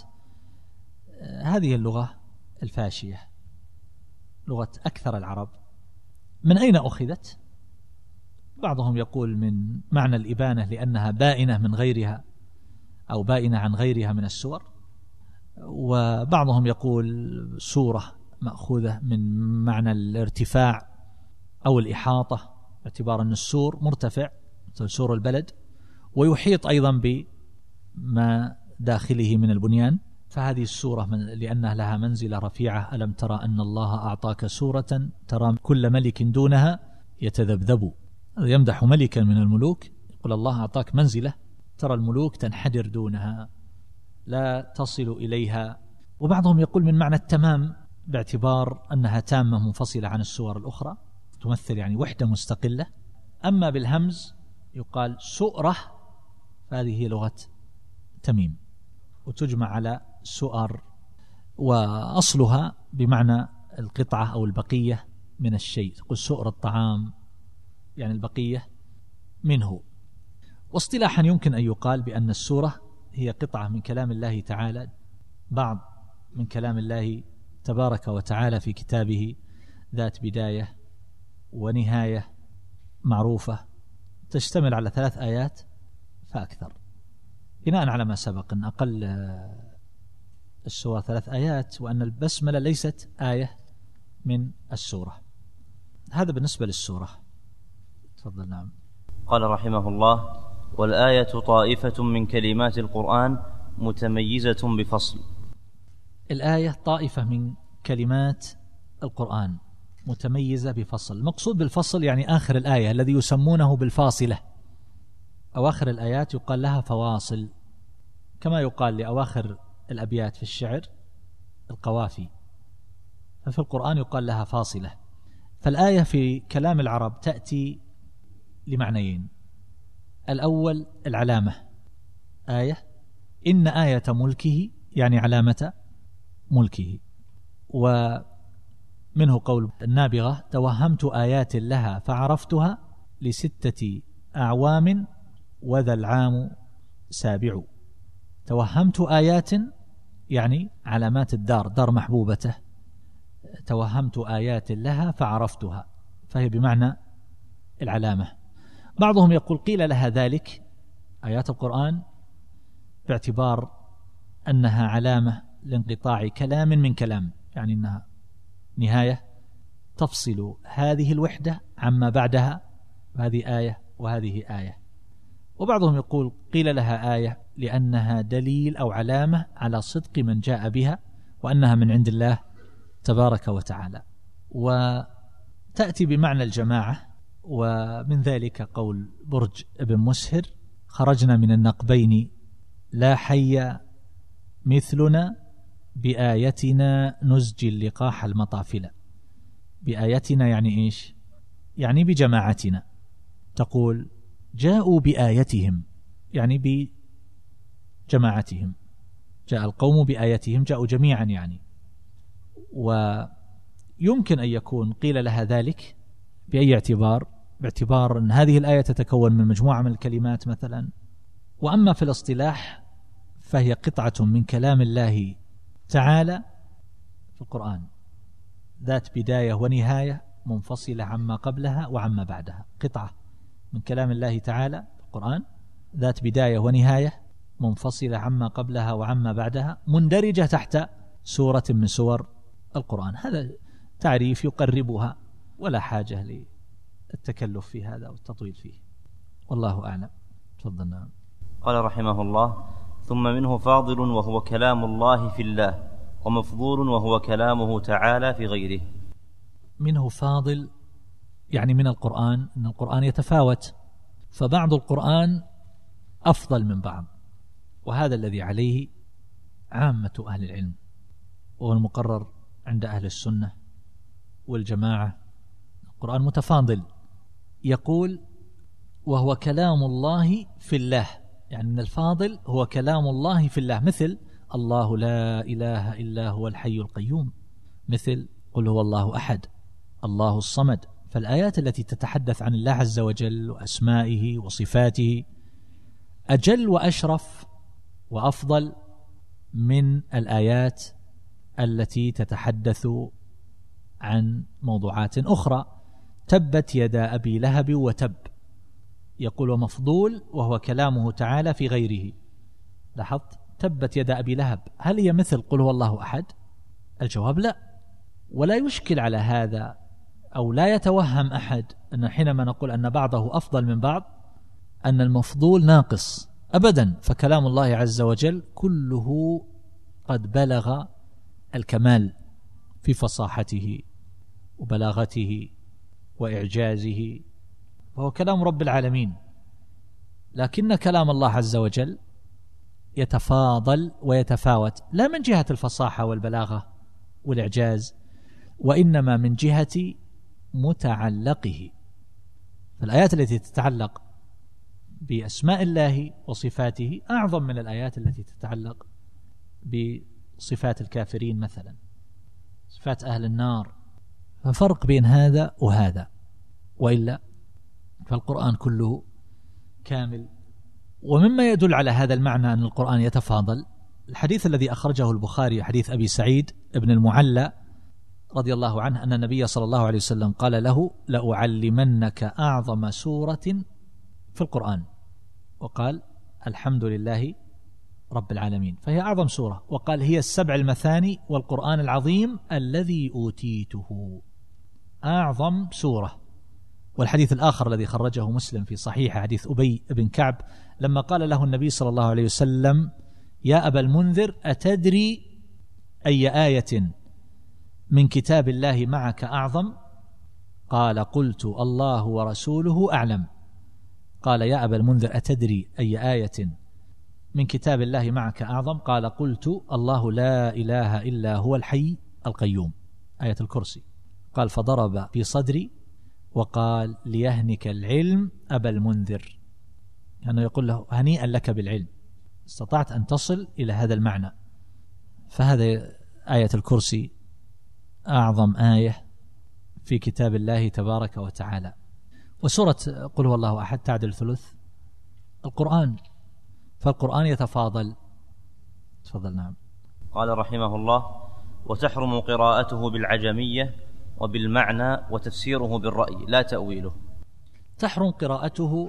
هذه اللغة الفاشية، لغة أكثر العرب. من أين أخذت؟ بعضهم يقول من معنى الإبانة لأنها بائنة من غيرها، أو بائنة عن غيرها من السور. وبعضهم يقول سورة مأخوذة من معنى الارتفاع أو الإحاطة، باعتبار أن السور مرتفع مثل سور البلد، ويحيط أيضا بما داخله من البنيان، فهذه السورة لأنها لها منزلة رفيعة. ألم ترى أن الله أعطاك سورة ترى كل ملك دونها يتذبذب. يمدح ملكا من الملوك، يقول الله أعطاك منزلة ترى الملوك تنحدر دونها لا تصل إليها. وبعضهم يقول من معنى التمام، باعتبار أنها تامة منفصلة عن السور الأخرى، تمثل يعني وحدة مستقلة. أما بالهمز يقال سؤرة، فهذه هي لغة تميم، وتجمع على سؤر، وأصلها بمعنى القطعة أو البقية من الشيء. تقول سؤر الطعام يعني البقية منه. واصطلاحا يمكن أن يقال بأن السورة هي قطعة من كلام الله تعالى، بعض من كلام الله تبارك وتعالى في كتابه، ذات بداية ونهاية معروفة، تشتمل على 3 آيات فأكثر، بناء على ما سبق أن أقل السورة 3 آيات، وأن البسملة ليست آية من السورة. هذا بالنسبة للسورة. تفضل. نعم. قال رحمه الله: والآية طائفة من كلمات القرآن متميزة بفصل. الآية طائفة من كلمات القرآن متميزة بفصل. المقصود بالفصل يعني آخر الآية، الذي يسمونه بالفاصلة. أواخر الآيات يقال لها فواصل، كما يقال لأواخر الأبيات في الشعر القوافي، ففي القرآن يقال لها فاصلة. فالآية في كلام العرب تأتي لمعنيين: الأول العلامة، آية إن آية ملكه يعني علامة ملكه. ومنه قول النابغة: توهمت آيات لها فعرفتها ل6 أعوام وذا العام سابع. توهمت آيات يعني علامات الدار، دار محبوبته. توهمت آيات لها فعرفتها، فهي بمعنى العلامة. بعضهم يقول قيل لها ذلك آيات القرآن باعتبار أنها علامة لانقطاع كلام من كلام، يعني أنها نهاية تفصل هذه الوحدة عما بعدها، وهذه آية وهذه آية. وبعضهم يقول قيل لها آية لأنها دليل أو علامة على صدق من جاء بها، وأنها من عند الله تبارك وتعالى. وتأتي بمعنى الجماعة، ومن ذلك قول برج ابن مسهر: خرجنا من النقبين لا حي مثلنا بآيتنا نزجي اللقاح المطافلة. بآيتنا يعني إيش؟ يعني بجماعتنا. تقول جاءوا بآيتهم يعني بجماعتهم، جاء القوم بآيتهم، جاءوا جميعا يعني. ويمكن أن يكون قيل لها ذلك بأي اعتبار؟ باعتبار أن هذه الآية تتكون من مجموعة من الكلمات مثلا. وأما في الاصطلاح فهي قطعة من كلام الله تعالى في القرآن، ذات بداية ونهاية منفصلة عما قبلها وعما بعدها. قطعة من كلام الله تعالى في القرآن ذات بداية ونهاية منفصلة عما قبلها وعما بعدها، مندرجة تحت سورة من سور القرآن. هذا تعريف يقربها، ولا حاجة للتكلف في هذا والتطويل فيه، والله أعلم. تفضلنا. قال رحمه الله: ثم منه فاضل وهو كلام الله في الله، ومفضول وهو كلامه تعالى في غيره. منه فاضل يعني من القرآن، أن القرآن يتفاوت، فبعض القرآن أفضل من بعض، وهذا الذي عليه عامة أهل العلم، وهو المقرر عند أهل السنة والجماعة. القرآن متفاضل. يقول وهو كلام الله في الله، يعني أن الفاضل هو كلام الله في الله، مثل الله لا إله إلا هو الحي القيوم، مثل قل هو الله أحد، الله الصمد. فالآيات التي تتحدث عن الله عز وجل وأسمائه وصفاته أجل وأشرف وأفضل من الآيات التي تتحدث عن موضوعات أخرى. تبت يدا أبي لهب وتب. يقول ومفضول وهو كلامه تعالى في غيره، لاحظت تبت يد أبي لهب، هل هي مثل قل هو الله أحد؟ الجواب لا. ولا يشكل على هذا أو لا يتوهم أحد أن حينما نقول أن بعضه أفضل من بعض أن المفضول ناقص أبدا، فكلام الله عز وجل كله قد بلغ الكمال في فصاحته وبلاغته وإعجازه، فهو كلام رب العالمين. لكن كلام الله عز وجل يتفاضل ويتفاوت، لا من جهة الفصاحة والبلاغة والإعجاز، وإنما من جهة متعلقه. فالآيات التي تتعلق بأسماء الله وصفاته أعظم من الآيات التي تتعلق بصفات الكافرين مثلا، صفات أهل النار. ففرق بين هذا وهذا، وإلا فالقرآن كله كامل. ومما يدل على هذا المعنى أن القرآن يتفاضل الحديث الذي أخرجه البخاري، حديث أبي سعيد ابن المعلى رضي الله عنه أن النبي صلى الله عليه وسلم قال له: لأعلمنك أعظم سورة في القرآن، وقال: الحمد لله رب العالمين، فهي أعظم سورة، وقال: هي السبع المثاني والقرآن العظيم الذي أوتيته. أعظم سورة. والحديث الآخر الذي خرجه مسلم في صحيح حديث أبي بن كعب لما قال له النبي صلى الله عليه وسلم: يا أبا المنذر أتدري أي آية من كتاب الله معك أعظم؟ قال: قلت: الله ورسوله أعلم. قال: يا أبا المنذر أتدري أي آية من كتاب الله معك أعظم؟ قال: قلت: الله لا إله إلا هو الحي القيوم، آية الكرسي. قال: فضرب في صدري وقال: ليهنك العلم أبا المنذر، يعني يقول له: هنيئا لك بالعلم، استطعت أن تصل إلى هذا المعنى. فهذا آية الكرسي أعظم آية في كتاب الله تبارك وتعالى. وسورة قل هو الله أحد تعدل ثلث القرآن، فالقرآن يتفاضل. تفضل. نعم. قال رحمه الله: وتحرم قراءته بالعجمية وبالمعنى وتفسيره بالرأي لا تأويله. تحرم قراءته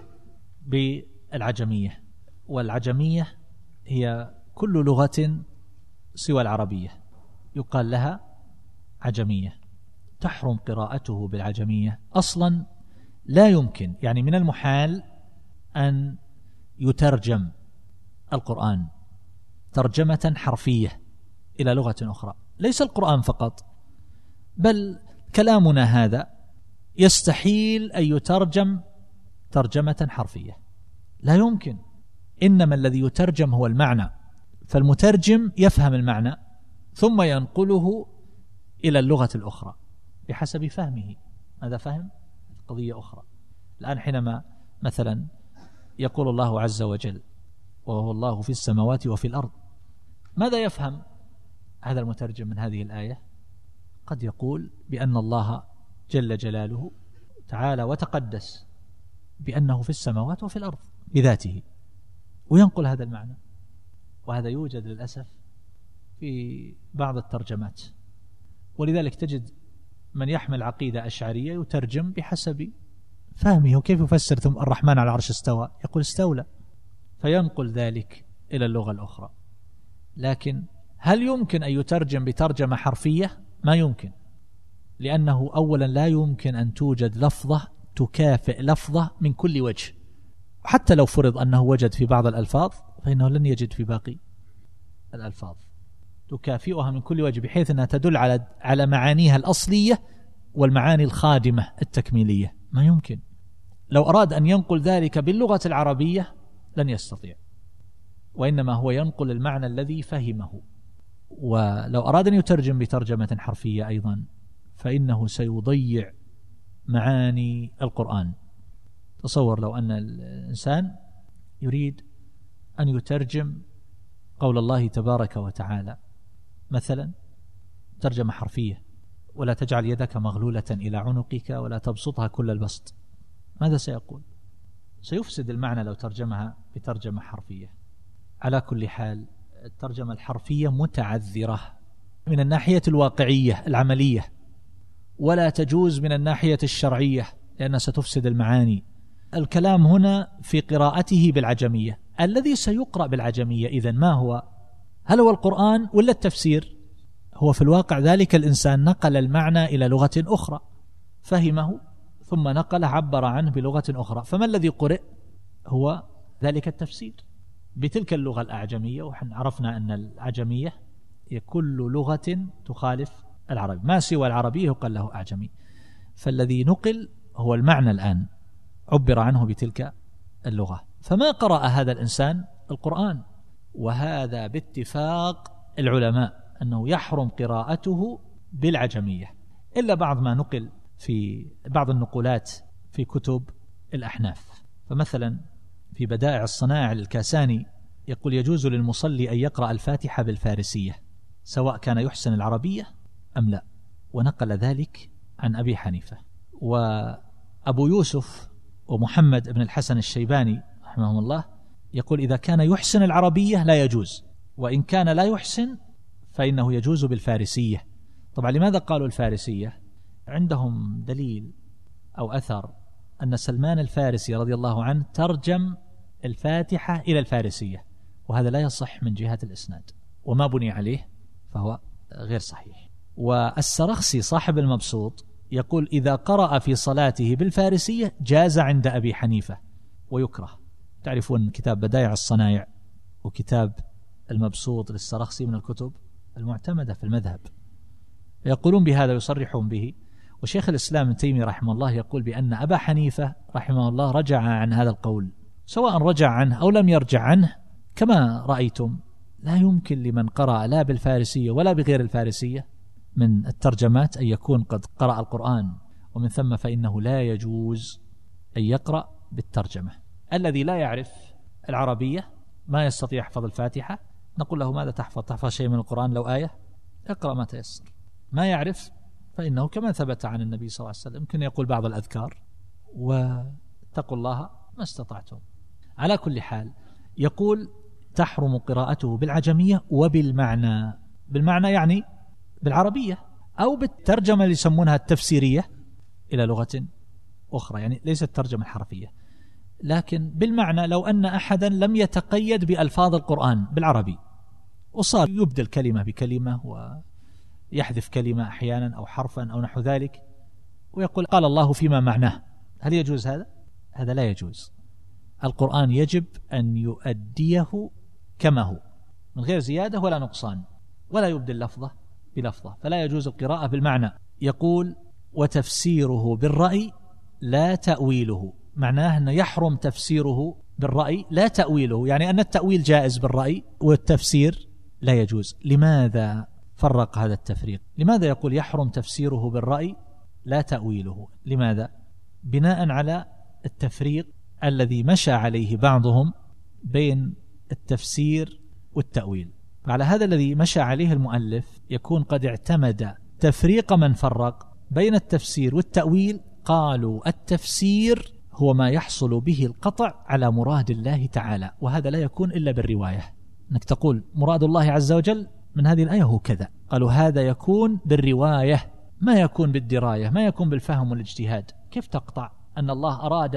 بالعجمية، والعجمية هي كل لغة سوى العربية يقال لها عجمية. تحرم قراءته بالعجمية أصلا، لا يمكن، يعني من المحال أن يترجم القرآن ترجمة حرفية إلى لغة أخرى. ليس القرآن فقط، بل كلامنا هذا يستحيل أن يترجم ترجمة حرفية، لا يمكن. إنما الذي يترجم هو المعنى، فالمترجم يفهم المعنى ثم ينقله إلى اللغة الأخرى بحسب فهمه. هذا فهم قضية أخرى. الآن حينما مثلا يقول الله عز وجل: وهو الله في السماوات وفي الأرض، ماذا يفهم هذا المترجم من هذه الآية؟ قد يقول بأن الله جل جلاله تعالى وتقدس بأنه في السماوات وفي الأرض بذاته، وينقل هذا المعنى. وهذا يوجد للأسف في بعض الترجمات، ولذلك تجد من يحمل عقيدة أشعرية يترجم بحسب فهمه. وكيف يفسر ثم الرحمن على العرش استوى؟ يقول استولى، فينقل ذلك إلى اللغة الأخرى. لكن هل يمكن أن يترجم بترجمة حرفية؟ ما يمكن، لأنه أولا لا يمكن أن توجد لفظة تكافئ لفظة من كل وجه. حتى لو فرض أنه وجد في بعض الألفاظ فإنه لن يجد في باقي الألفاظ تكافئها من كل وجه، بحيث أنها تدل على معانيها الأصلية والمعاني الخادمة التكميلية. ما يمكن. لو أراد أن ينقل ذلك باللغة العربية لن يستطيع، وإنما هو ينقل المعنى الذي فهمه. ولو أراد أن يترجم بترجمة حرفية أيضا فإنه سيضيع معاني القرآن. تصور لو أن الإنسان يريد أن يترجم قول الله تبارك وتعالى مثلا ترجمة حرفية: ولا تجعل يدك مغلولة إلى عنقك ولا تبسطها كل البسط، ماذا سيقول؟ سيفسد المعنى لو ترجمها بترجمة حرفية. على كل حال الترجمة الحرفية متعذرة من الناحية الواقعية العملية، ولا تجوز من الناحية الشرعية لأنها ستفسد المعاني. الكلام هنا في قراءته بالعجمية، الذي سيقرأ بالعجمية إذن ما هو؟ هل هو القرآن ولا التفسير؟ هو في الواقع ذلك الإنسان نقل المعنى إلى لغة أخرى، فهمه ثم نقل عبر عنه بلغة أخرى، فما الذي قرئ؟ هو ذلك التفسير بتلك اللغة الأعجمية. وحن عرفنا أن العجمية هي كل لغة تخالف العربي، ما سوى العربية يقال له أعجمي. فالذي نقل هو المعنى الآن عبر عنه بتلك اللغة. فما قرأ هذا الإنسان القرآن، وهذا باتفاق العلماء أنه يحرم قراءته بالعجمية، إلا بعض ما نقل في بعض النقولات في كتب الأحناف. فمثلا في بدائع الصنائع للكاساني يقول يجوز للمصلي أن يقرأ الفاتحة بالفارسية سواء كان يحسن العربية أم لا، ونقل ذلك عن أبي حنيفة. وأبو يوسف ومحمد بن الحسن الشيباني رحمه الله يقول إذا كان يحسن العربية لا يجوز، وإن كان لا يحسن فإنه يجوز بالفارسية. طبعا لماذا قالوا الفارسية؟ عندهم دليل أو أثر أن سلمان الفارسي رضي الله عنه ترجم الفاتحة إلى الفارسية، وهذا لا يصح من جهة الإسناد، وما بني عليه فهو غير صحيح. والسرخسي صاحب المبسوط يقول إذا قرأ في صلاته بالفارسية جاز عند أبي حنيفة ويكره. تعرفون كتاب بدائع الصنائع وكتاب المبسوط للسرخسي من الكتب المعتمدة في المذهب، يقولون بهذا يصرحون به. وشيخ الإسلام ابن تيمية رحمه الله يقول بأن أبا حنيفة رحمه الله رجع عن هذا القول، سواء رجع عنه أو لم يرجع عنه. كما رأيتم لا يمكن لمن قرأ لا بالفارسية ولا بغير الفارسية من الترجمات أن يكون قد قرأ القرآن، ومن ثم فإنه لا يجوز أن يقرأ بالترجمة. الذي لا يعرف العربية ما يستطيع يحفظ الفاتحة نقول له ماذا تحفظ شيء من القرآن لو آية؟ اقرأ ما تيسر. ما يعرف فإنه كما ثبت عن النبي صلى الله عليه وسلم يمكن يقول بعض الأذكار واتقوا الله ما استطعتم. على كل حال يقول تحرم قراءته بالعجمية وبالمعنى، بالمعنى يعني بالعربية أو بالترجمة اللي يسمونها التفسيرية إلى لغة أخرى، يعني ليست الترجمة الحرفية، لكن بالمعنى. لو أن أحدا لم يتقيد بألفاظ القرآن بالعربي وصار يبدل كلمة بكلمة ويحذف كلمة أحيانا أو حرفا أو نحو ذلك ويقول قال الله فيما معناه، هل يجوز هذا؟ هذا لا يجوز. القرآن يجب أن يؤديه كما هو من غير زيادة ولا نقصان، ولا يبدل لفظة بلفظة، فلا يجوز القراءة بالمعنى. يقول وتفسيره بالرأي لا تأويله، معناه أنه يحرم تفسيره بالرأي لا تأويله، يعني أن التأويل جائز بالرأي والتفسير لا يجوز. لماذا فرق هذا التفريق؟ لماذا يقول يحرم تفسيره بالرأي لا تأويله؟ لماذا؟ بناء على التفريق الذي مشى عليه بعضهم بين التفسير والتأويل. فعلى هذا الذي مشى عليه المؤلف يكون قد اعتمد تفريق من فرق بين التفسير والتأويل. قالوا التفسير هو ما يحصل به القطع على مراد الله تعالى، وهذا لا يكون إلا بالرواية، أنك تقول مراد الله عز وجل من هذه الآية هو كذا. قالوا هذا يكون بالرواية، ما يكون بالدراية، ما يكون بالفهم والاجتهاد. كيف تقطع أن الله أراد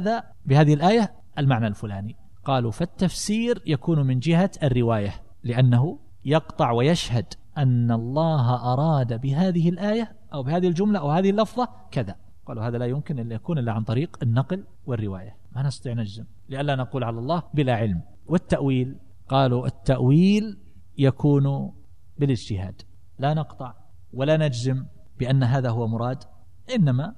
بهذه الآية المعنى الفلاني؟ قالوا فالتفسير يكون من جهة الرواية، لأنه يقطع ويشهد أن الله أراد بهذه الآية أو بهذه الجملة أو هذه اللفظة كذا. قالوا هذا لا يمكن إلا يكون إلا عن طريق النقل والرواية، ما نستطيع نجزم لئلا نقول على الله بلا علم. والتأويل قالوا التأويل يكون بالاجتهاد، لا نقطع ولا نجزم بأن هذا هو مراد، إنما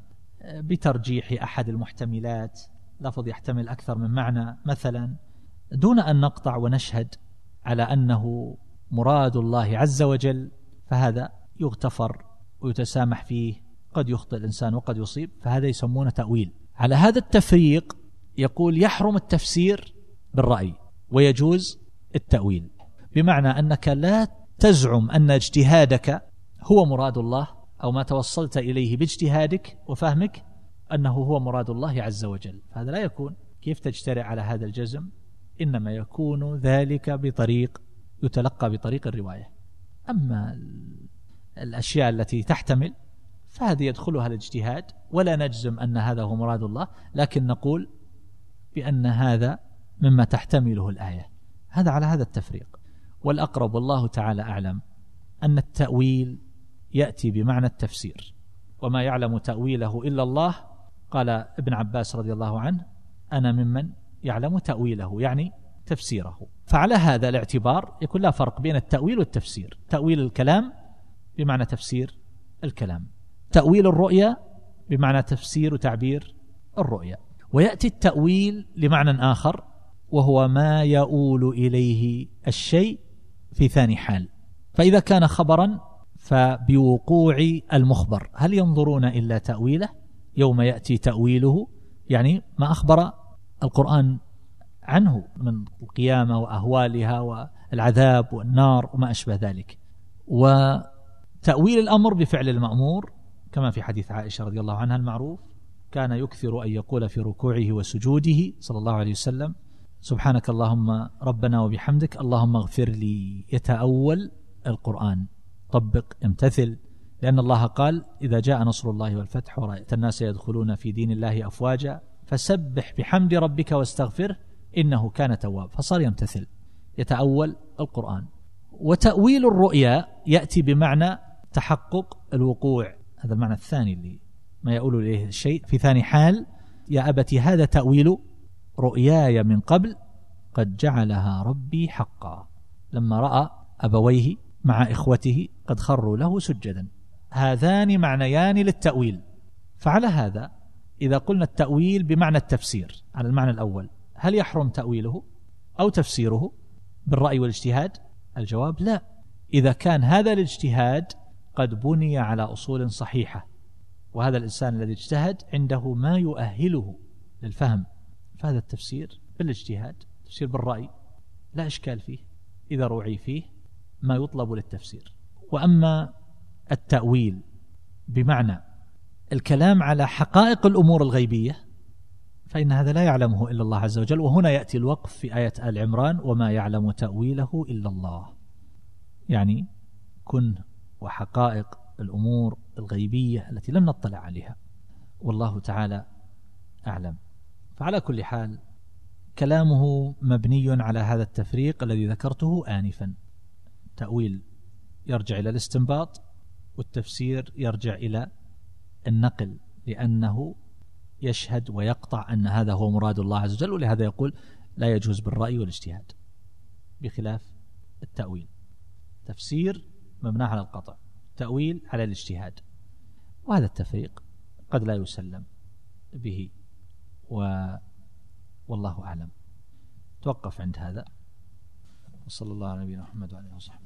بترجيح أحد المحتملات، لفظ يحتمل أكثر من معنى مثلا، دون أن نقطع ونشهد على أنه مراد الله عز وجل، فهذا يغتفر ويتسامح فيه، قد يخطئ الإنسان وقد يصيب، فهذا يسمونه تأويل. على هذا التفريق يقول يحرم التفسير بالرأي ويجوز التأويل، بمعنى أنك لا تزعم أن اجتهادك هو مراد الله أو ما توصلت إليه باجتهادك وفهمك أنه هو مراد الله عز وجل، فهذا لا يكون. كيف تجترئ على هذا الجزم؟ إنما يكون ذلك بطريق يتلقى بطريق الرواية. أما الأشياء التي تحتمل فهذه يدخلها الاجتهاد، ولا نجزم أن هذا هو مراد الله، لكن نقول بأن هذا مما تحتمله الآية. هذا على هذا التفريق. والأقرب والله تعالى أعلم أن التأويل يأتي بمعنى التفسير، وما يعلم تأويله إلا الله. قال ابن عباس رضي الله عنه: أنا ممن يعلم تأويله، يعني تفسيره. فعلى هذا الاعتبار يكون لا فرق بين التأويل والتفسير. تأويل الكلام بمعنى تفسير الكلام، تأويل الرؤيا بمعنى تفسير وتعبير الرؤيا. ويأتي التأويل لمعنى آخر، وهو ما يؤول إليه الشيء في ثاني حال. فإذا كان خبرا فبوقوع المخبر، هل ينظرون إلا تأويله يوم يأتي تأويله، يعني ما أخبر القرآن عنه من القيامة وأهوالها والعذاب والنار وما أشبه ذلك. وتأويل الأمر بفعل المأمور، كما في حديث عائشة رضي الله عنها المعروف: كان يكثر أن يقول في ركوعه وسجوده صلى الله عليه وسلم: سبحانك اللهم ربنا وبحمدك اللهم اغفر لي. يتأول القرآن، طبق، امتثل، لأن الله قال: إذا جاء نصر الله والفتح ورأيت الناس يدخلون في دين الله أفواجا فسبح بحمد ربك واستغفره إنه كان تواب. فصار يمتثل، يتأول القرآن. وتأويل الرؤيا يأتي بمعنى تحقق الوقوع، هذا المعنى الثاني اللي ما يؤول إليه الشيء في ثاني حال. يا أبت هذا تأويل رؤياي من قبل قد جعلها ربي حقا، لما رأى أبويه مع إخوته قد خروا له سجدا. هذان معنيان للتأويل. فعلى هذا إذا قلنا التأويل بمعنى التفسير على المعنى الأول، هل يحرم تأويله أو تفسيره بالرأي والاجتهاد؟ الجواب لا، إذا كان هذا الاجتهاد قد بني على أصول صحيحة، وهذا الإنسان الذي اجتهد عنده ما يؤهله للفهم، فهذا التفسير بالاجتهاد، تفسير بالرأي لا إشكال فيه إذا روعي فيه ما يطلب للتفسير. وأما التأويل بمعنى الكلام على حقائق الأمور الغيبية فإن هذا لا يعلمه إلا الله عز وجل. وهنا يأتي الوقف في آية آل عمران: وما يعلم تأويله إلا الله، يعني كنه وحقائق الأمور الغيبية التي لم نطلع عليها، والله تعالى أعلم. فعلى كل حال كلامه مبني على هذا التفريق الذي ذكرته آنفا. تأويل يرجع إلى الاستنباط، والتفسير يرجع إلى النقل، لأنه يشهد ويقطع أن هذا هو مراد الله عز وجل، ولهذا يقول لا يجوز بالرأي والاجتهاد، بخلاف التأويل. تفسير مبنى على القطع، تأويل على الاجتهاد. وهذا التفريق قد لا يسلم به، والله أعلم. توقف عند هذا، وصلى الله على نبينا محمد وعلى آله وصحبه.